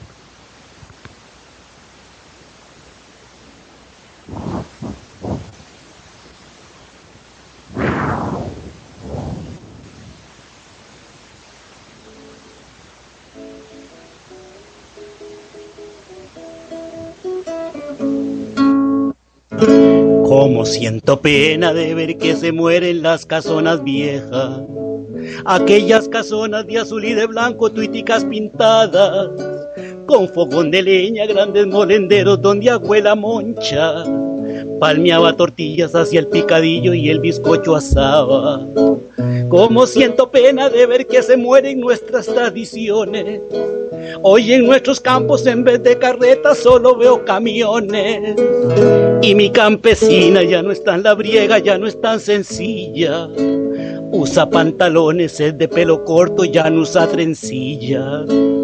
Como siento pena de ver que se mueren las casonas viejas, aquellas casonas de azul y de blanco, tuiticas pintadas, con fogón de leña, grandes molenderos donde abuela Moncha palmeaba tortillas hacia el picadillo y el bizcocho asaba. Como siento pena de ver que se mueren nuestras tradiciones. Hoy en nuestros campos en vez de carretas solo veo camiones. Y mi campesina ya no es tan labriega, ya no es tan sencilla. Usa pantalones, es de pelo corto, ya no usa trencilla.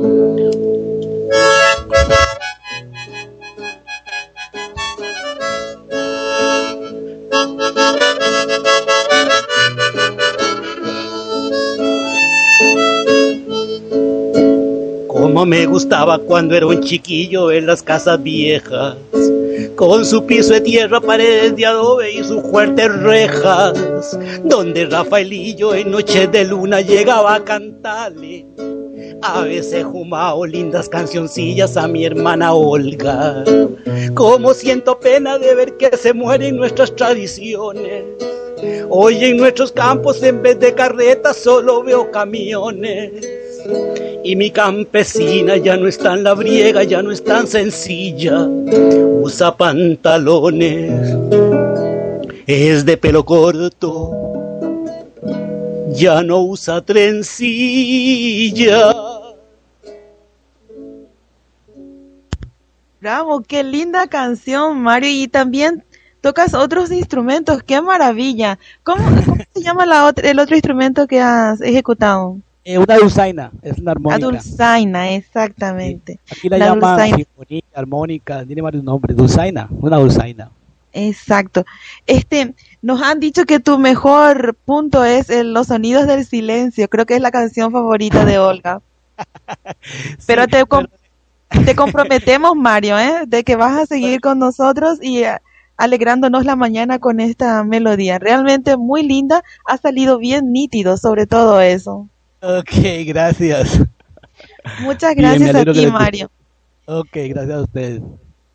Como me gustaba cuando era un chiquillo en las casas viejas, con su piso de tierra, paredes de adobe y sus fuertes rejas, donde Rafaelillo en noches de luna llegaba a cantarle, a veces jumao lindas cancioncillas a mi hermana Olga. Como siento pena de ver que se mueren nuestras tradiciones. Hoy en nuestros campos en vez de carretas solo veo camiones. Y mi campesina ya no es tan labriega, ya no es tan sencilla. Usa pantalones, es de pelo corto, ya no usa trencilla. Bravo, qué linda canción, Mario. Y también tocas otros instrumentos, qué maravilla. ¿Cómo, cómo se llama la otra, el otro instrumento que has ejecutado? Eh, una dulzaina, es una armónica. La dulzaina, exactamente. Sí. Aquí la, la llaman dulzaina. sinfonía, armónica, tiene varios nombres. Dulzaina, una dulzaina. Exacto. Este, nos han dicho que tu mejor punto es el, los sonidos del silencio. Creo que es la canción favorita de Olga. sí, pero te, com pero... te comprometemos, Mario, ¿eh? de que vas a seguir con nosotros y uh, alegrándonos la mañana con esta melodía. Realmente muy linda, ha salido bien nítido sobre todo eso. Ok, gracias. Muchas gracias a ti, Mario. Ok, gracias a ustedes.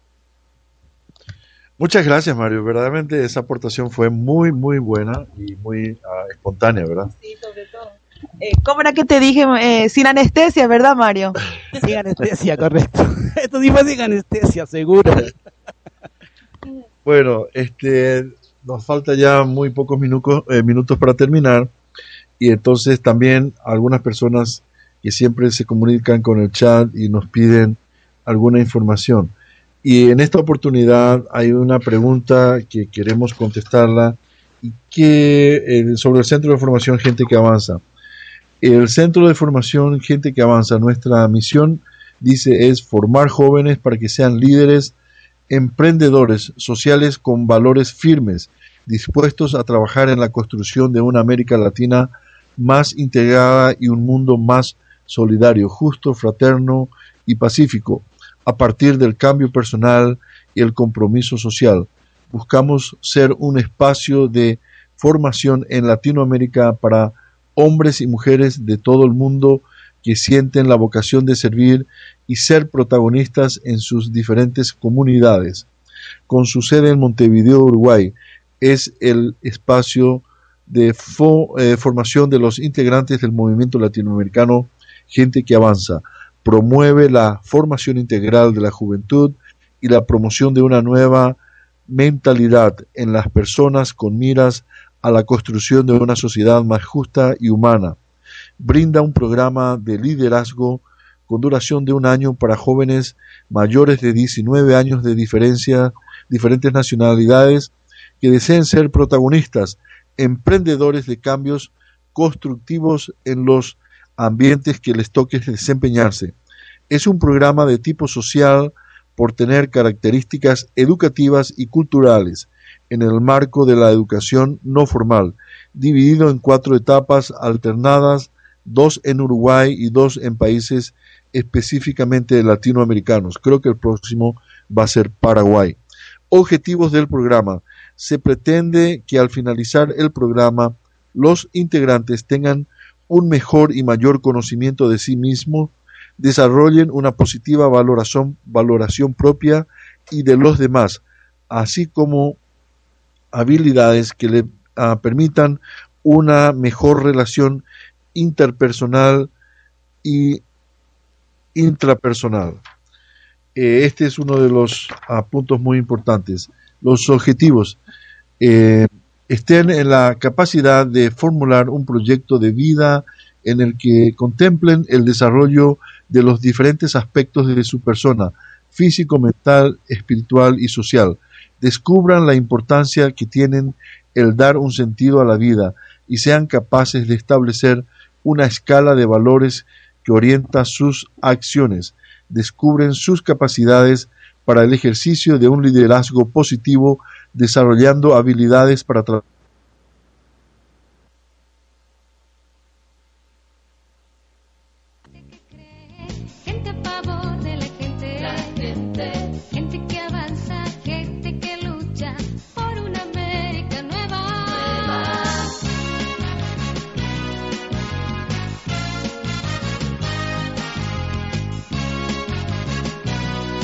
Muchas gracias, Mario. Verdaderamente esa aportación fue muy, muy buena y muy uh, espontánea, ¿verdad? Sí, sobre todo. Eh, ¿Cómo era que te dije? Eh, sin anestesia, ¿verdad, Mario? Sin anestesia, correcto. Esto sí fue sin anestesia, seguro. Bueno, este, nos falta ya muy pocos minutos, eh, minutos para terminar. Y entonces también algunas personas que siempre se comunican con el chat y nos piden alguna información. Y en esta oportunidad hay una pregunta que queremos contestarla y que eh, sobre el Centro de Formación Gente que Avanza. El Centro de Formación Gente que Avanza, nuestra misión, dice, es formar jóvenes para que sean líderes, emprendedores sociales con valores firmes, dispuestos a trabajar en la construcción de una América Latina más integrada y un mundo más solidario, justo, fraterno y pacífico, a partir del cambio personal y el compromiso social. Buscamos ser un espacio de formación en Latinoamérica para hombres y mujeres de todo el mundo que sienten la vocación de servir y ser protagonistas en sus diferentes comunidades. Con su sede en Montevideo, Uruguay, es el espacio de fo, eh, formación de los integrantes del movimiento latinoamericano Gente que Avanza. Promueve la formación integral de la juventud y la promoción de una nueva mentalidad en las personas con miras a la construcción de una sociedad más justa y humana. Brinda un programa de liderazgo con duración de un año para jóvenes mayores de diecinueve años de diferencia, diferentes nacionalidades que deseen ser protagonistas, emprendedores de cambios constructivos en los ambientes que les toque desempeñarse. Es un programa de tipo social por tener características educativas y culturales en el marco de la educación no formal, dividido en cuatro etapas alternadas, dos en Uruguay y dos en países específicamente latinoamericanos. Creo que el próximo va a ser Paraguay. Objetivos del programa. Se pretende que al finalizar el programa los integrantes tengan un mejor y mayor conocimiento de sí mismos, desarrollen una positiva valoración, valoración propia y de los demás, así como habilidades que le uh, permitan una mejor relación interpersonal y intrapersonal. Eh, este es uno de los uh, puntos muy importantes. Los objetivos eh, estén en la capacidad de formular un proyecto de vida en el que contemplen el desarrollo de los diferentes aspectos de su persona, físico, mental, espiritual y social. Descubran la importancia que tienen el dar un sentido a la vida y sean capaces de establecer una escala de valores que orienta sus acciones. Descubren sus capacidades para el ejercicio de un liderazgo positivo, desarrollando habilidades para trabajar. Gente a favor de la gente, la gente, gente que avanza, gente que lucha por una América nueva.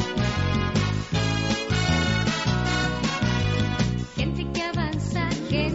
Gente que avanza, gente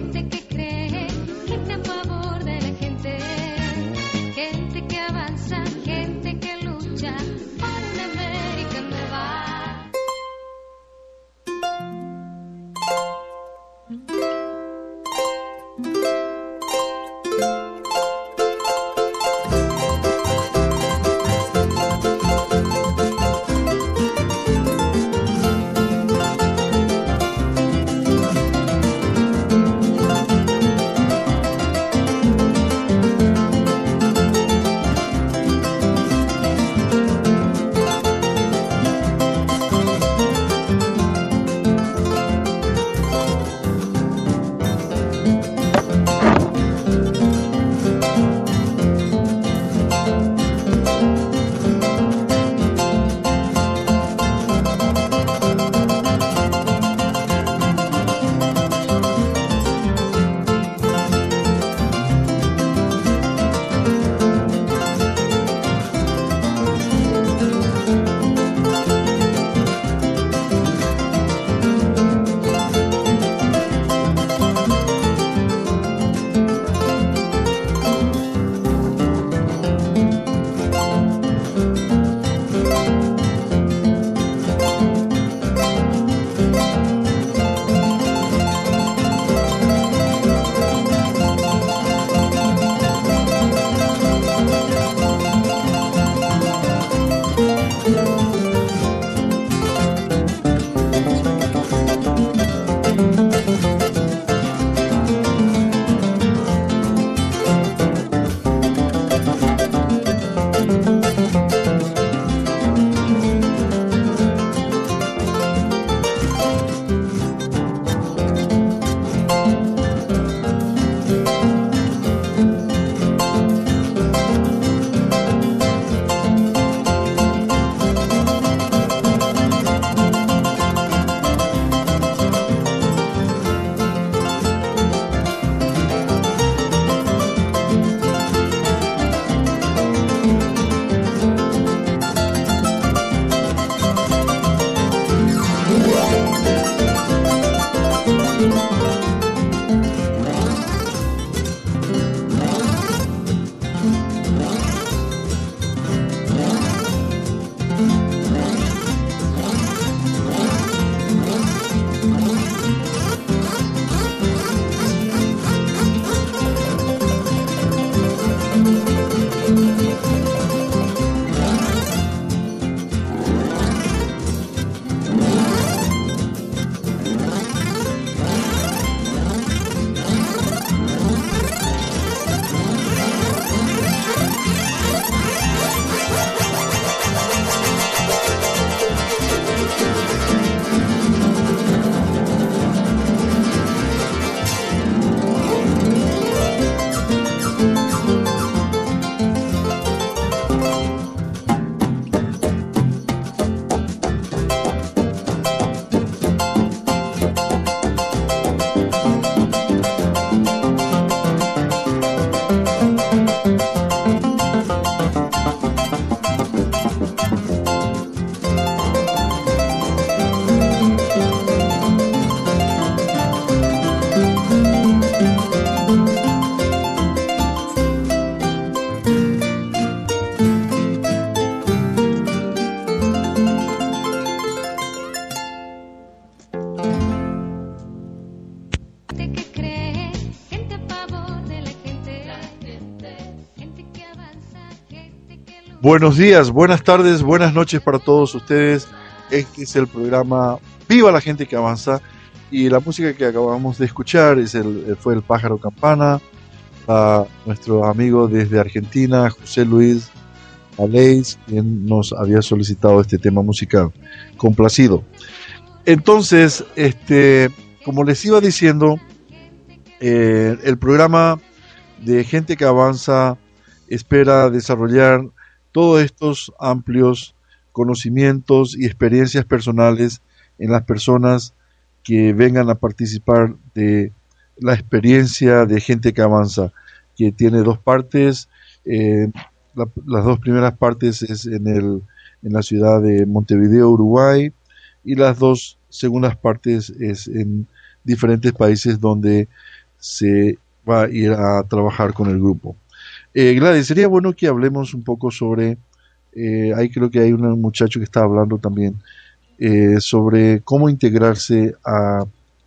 Buenos días, buenas tardes, buenas noches para todos ustedes. Este es el programa Viva la Gente que Avanza, y la música que acabamos de escuchar es el, fue El Pájaro Campana, a nuestro amigo desde Argentina, José Luis Aleix, quien nos había solicitado este tema musical. Complacido. Entonces, este, como les iba diciendo, eh, el programa de Gente que Avanza espera desarrollar todos estos amplios conocimientos y experiencias personales en las personas que vengan a participar de la experiencia de Gente que Avanza, que tiene dos partes. Eh, la, las dos primeras partes es en, el, en la ciudad de Montevideo, Uruguay, y las dos segundas partes es en diferentes países donde se va a ir a trabajar con el grupo. Eh, Gladys, sería bueno que hablemos un poco sobre, eh, ahí creo que hay un muchacho que está hablando también, eh, sobre cómo integrarse a...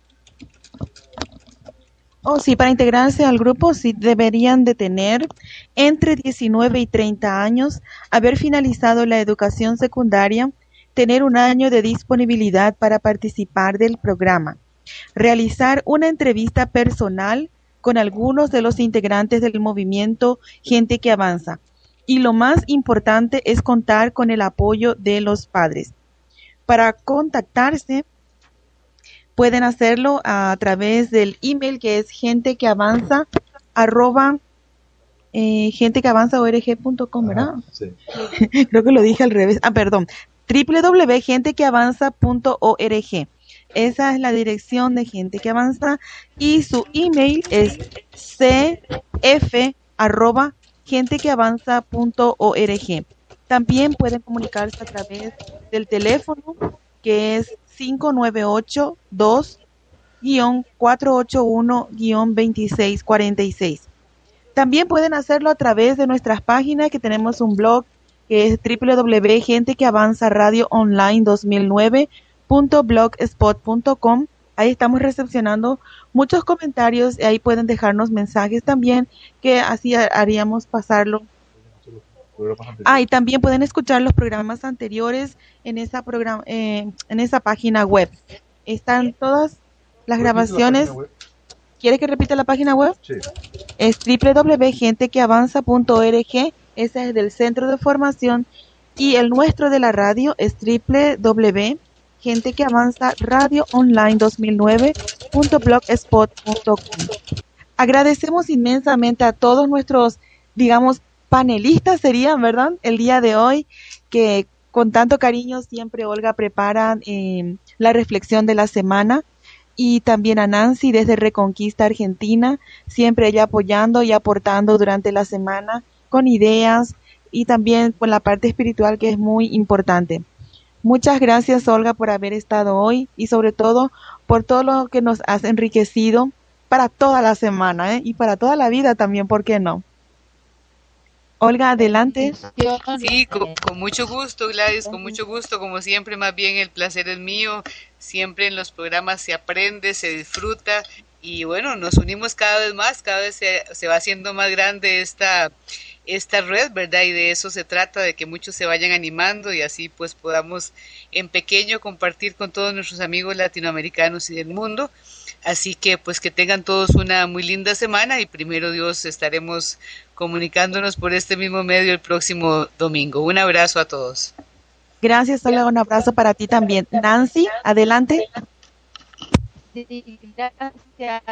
Oh, sí, para integrarse al grupo sí deberían de tener entre diecinueve y treinta años, haber finalizado la educación secundaria, tener un año de disponibilidad para participar del programa, realizar una entrevista personal con algunos de los integrantes del movimiento Gente que Avanza. Y lo más importante es contar con el apoyo de los padres. Para contactarse, pueden hacerlo a través del email que es gentequeavanza arroba eh, gentequeavanzaorg punto com, ¿verdad? Ah, sí. Creo que lo dije al revés. Ah, perdón. doble u doble u doble u punto gentequeavanza punto org. Esa es la dirección de Gente que Avanza, y su email es c f arroba gentequeavanza punto org. También pueden comunicarse a través del teléfono que es cinco nueve ocho, dos, cuatro ocho uno, veintiséis cuarenta y seis. También pueden hacerlo a través de nuestras páginas, que tenemos un blog que es doble u doble u doble u punto gente que avanza radio online dos mil nueve punto blogspot punto com. Ahí estamos recepcionando muchos comentarios y ahí pueden dejarnos mensajes también, que así haríamos pasarlo. Ah, y también pueden escuchar los programas anteriores en esa programa, eh, en esa página web. Están todas las grabaciones. ¿Quiere que repita la página web? Sí. Es doble u doble u doble u punto gente que avanza punto org. Ese es del centro de formación, y el nuestro de la radio es doble u doble u doble u punto gente que avanza radio online dos mil nueve punto blogspot punto com. Agradecemos inmensamente a todos nuestros, digamos, panelistas serían, ¿verdad? El día de hoy, que con tanto cariño siempre Olga prepara eh, la reflexión de la semana, y también a Nancy desde Reconquista Argentina, siempre ella apoyando y aportando durante la semana con ideas, y también con la parte espiritual, que es muy importante. Muchas gracias, Olga, por haber estado hoy, y sobre todo por todo lo que nos has enriquecido para toda la semana, ¿eh? Y para toda la vida también, ¿por qué no? Olga, adelante. Sí, con, con mucho gusto, Gladys, con mucho gusto, como siempre. Más bien el placer es mío. Siempre en los programas se aprende, se disfruta, y bueno, nos unimos cada vez más, cada vez se, se va haciendo más grande esta esta red, ¿verdad? Y de eso se trata, de que muchos se vayan animando, y así pues podamos en pequeño compartir con todos nuestros amigos latinoamericanos y del mundo. Así que pues que tengan todos una muy linda semana, y primero Dios estaremos comunicándonos por este mismo medio el próximo domingo. Un abrazo a todos. Gracias, Olga, un abrazo para ti también. Nancy, adelante. Sí, gracias.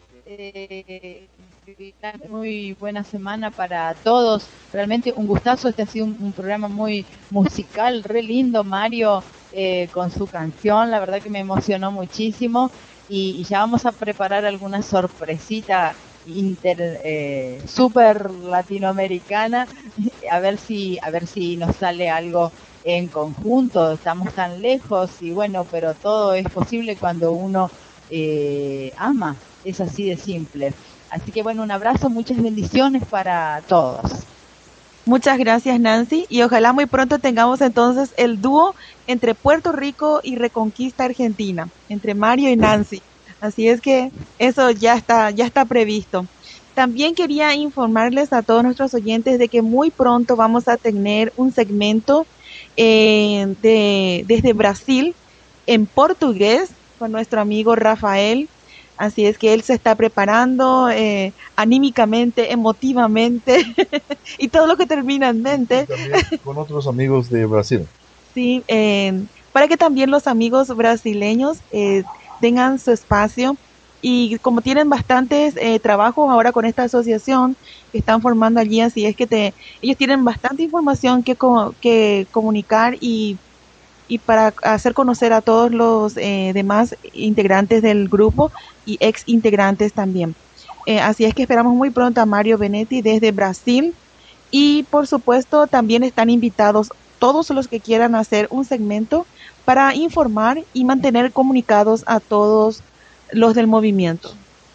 Eh, muy buena semana para todos. Realmente un gustazo. Este ha sido un, un programa muy musical, re lindo. Mario eh, con su canción, la verdad que me emocionó muchísimo. Y, y ya vamos a preparar alguna sorpresita inter eh, super latinoamericana, a ver si a ver si nos sale algo en conjunto. Estamos tan lejos, y bueno, pero todo es posible cuando uno eh, ama. Es así de simple. Así que bueno, un abrazo, muchas bendiciones para todos. Muchas gracias, Nancy, y ojalá muy pronto tengamos entonces el dúo entre Puerto Rico y Reconquista Argentina, entre Mario y Nancy. Así es que eso ya está, ya está previsto. También quería informarles a todos nuestros oyentes de que muy pronto vamos a tener un segmento eh, de, desde Brasil en portugués con nuestro amigo Rafael. Así es que él se está preparando eh, anímicamente, emotivamente y todo lo que termina en mente. Y también con otros amigos de Brasil. Sí, eh, para que también los amigos brasileños eh, tengan su espacio. Y como tienen bastantes eh, trabajos ahora con esta asociación que están formando allí, así es que te, ellos tienen bastante información que, co que comunicar y, y para hacer conocer a todos los eh, demás integrantes del grupo y ex integrantes también. Eh, así es que esperamos muy pronto a Mario Benetti desde Brasil y por supuesto también están invitados todos los que quieran hacer un segmento para informar y mantener comunicados a todos los del movimiento.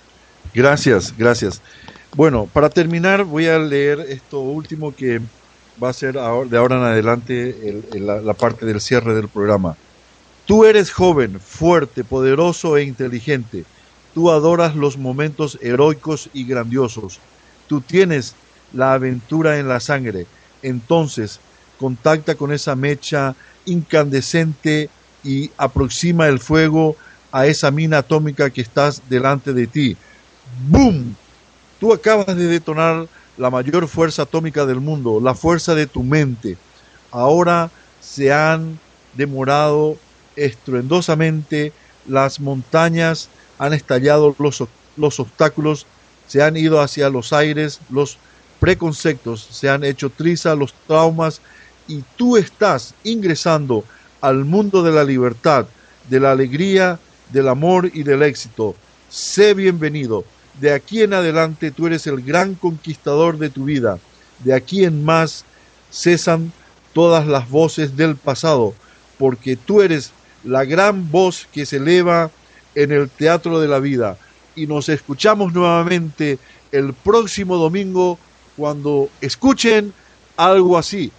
Gracias, gracias. Bueno, para terminar voy a leer esto último que va a ser ahora, de ahora en adelante el, el, la, la parte del cierre del programa. Tú eres joven, fuerte, poderoso e inteligente. Tú adoras los momentos heroicos y grandiosos. Tú tienes la aventura en la sangre. Entonces, contacta con esa mecha incandescente y aproxima el fuego a esa mina atómica que estás delante de ti. ¡Boom! Tú acabas de detonar la mayor fuerza atómica del mundo, la fuerza de tu mente. Ahora se han demorado estruendosamente, las montañas han estallado, los, los obstáculos se han ido hacia los aires, los preconceptos se han hecho triza, los traumas, y tú estás ingresando al mundo de la libertad, de la alegría, del amor y del éxito. Sé bienvenido. De aquí en adelante tú eres el gran conquistador de tu vida. De aquí en más cesan todas las voces del pasado, porque tú eres la gran voz que se eleva en el teatro de la vida. Y nos escuchamos nuevamente el próximo domingo cuando escuchen algo así.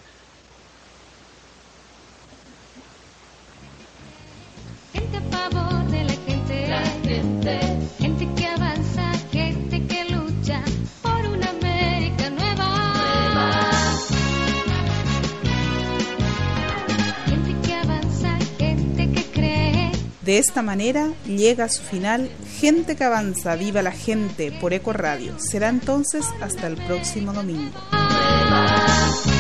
Gente a favor de la gente, la gente, gente que avanza, gente que lucha por una América nueva, nueva. Gente que avanza, gente que cree. De esta manera llega a su final Gente que Avanza, Viva la Gente por Eco Radio. Será entonces hasta el próximo domingo. Nueva.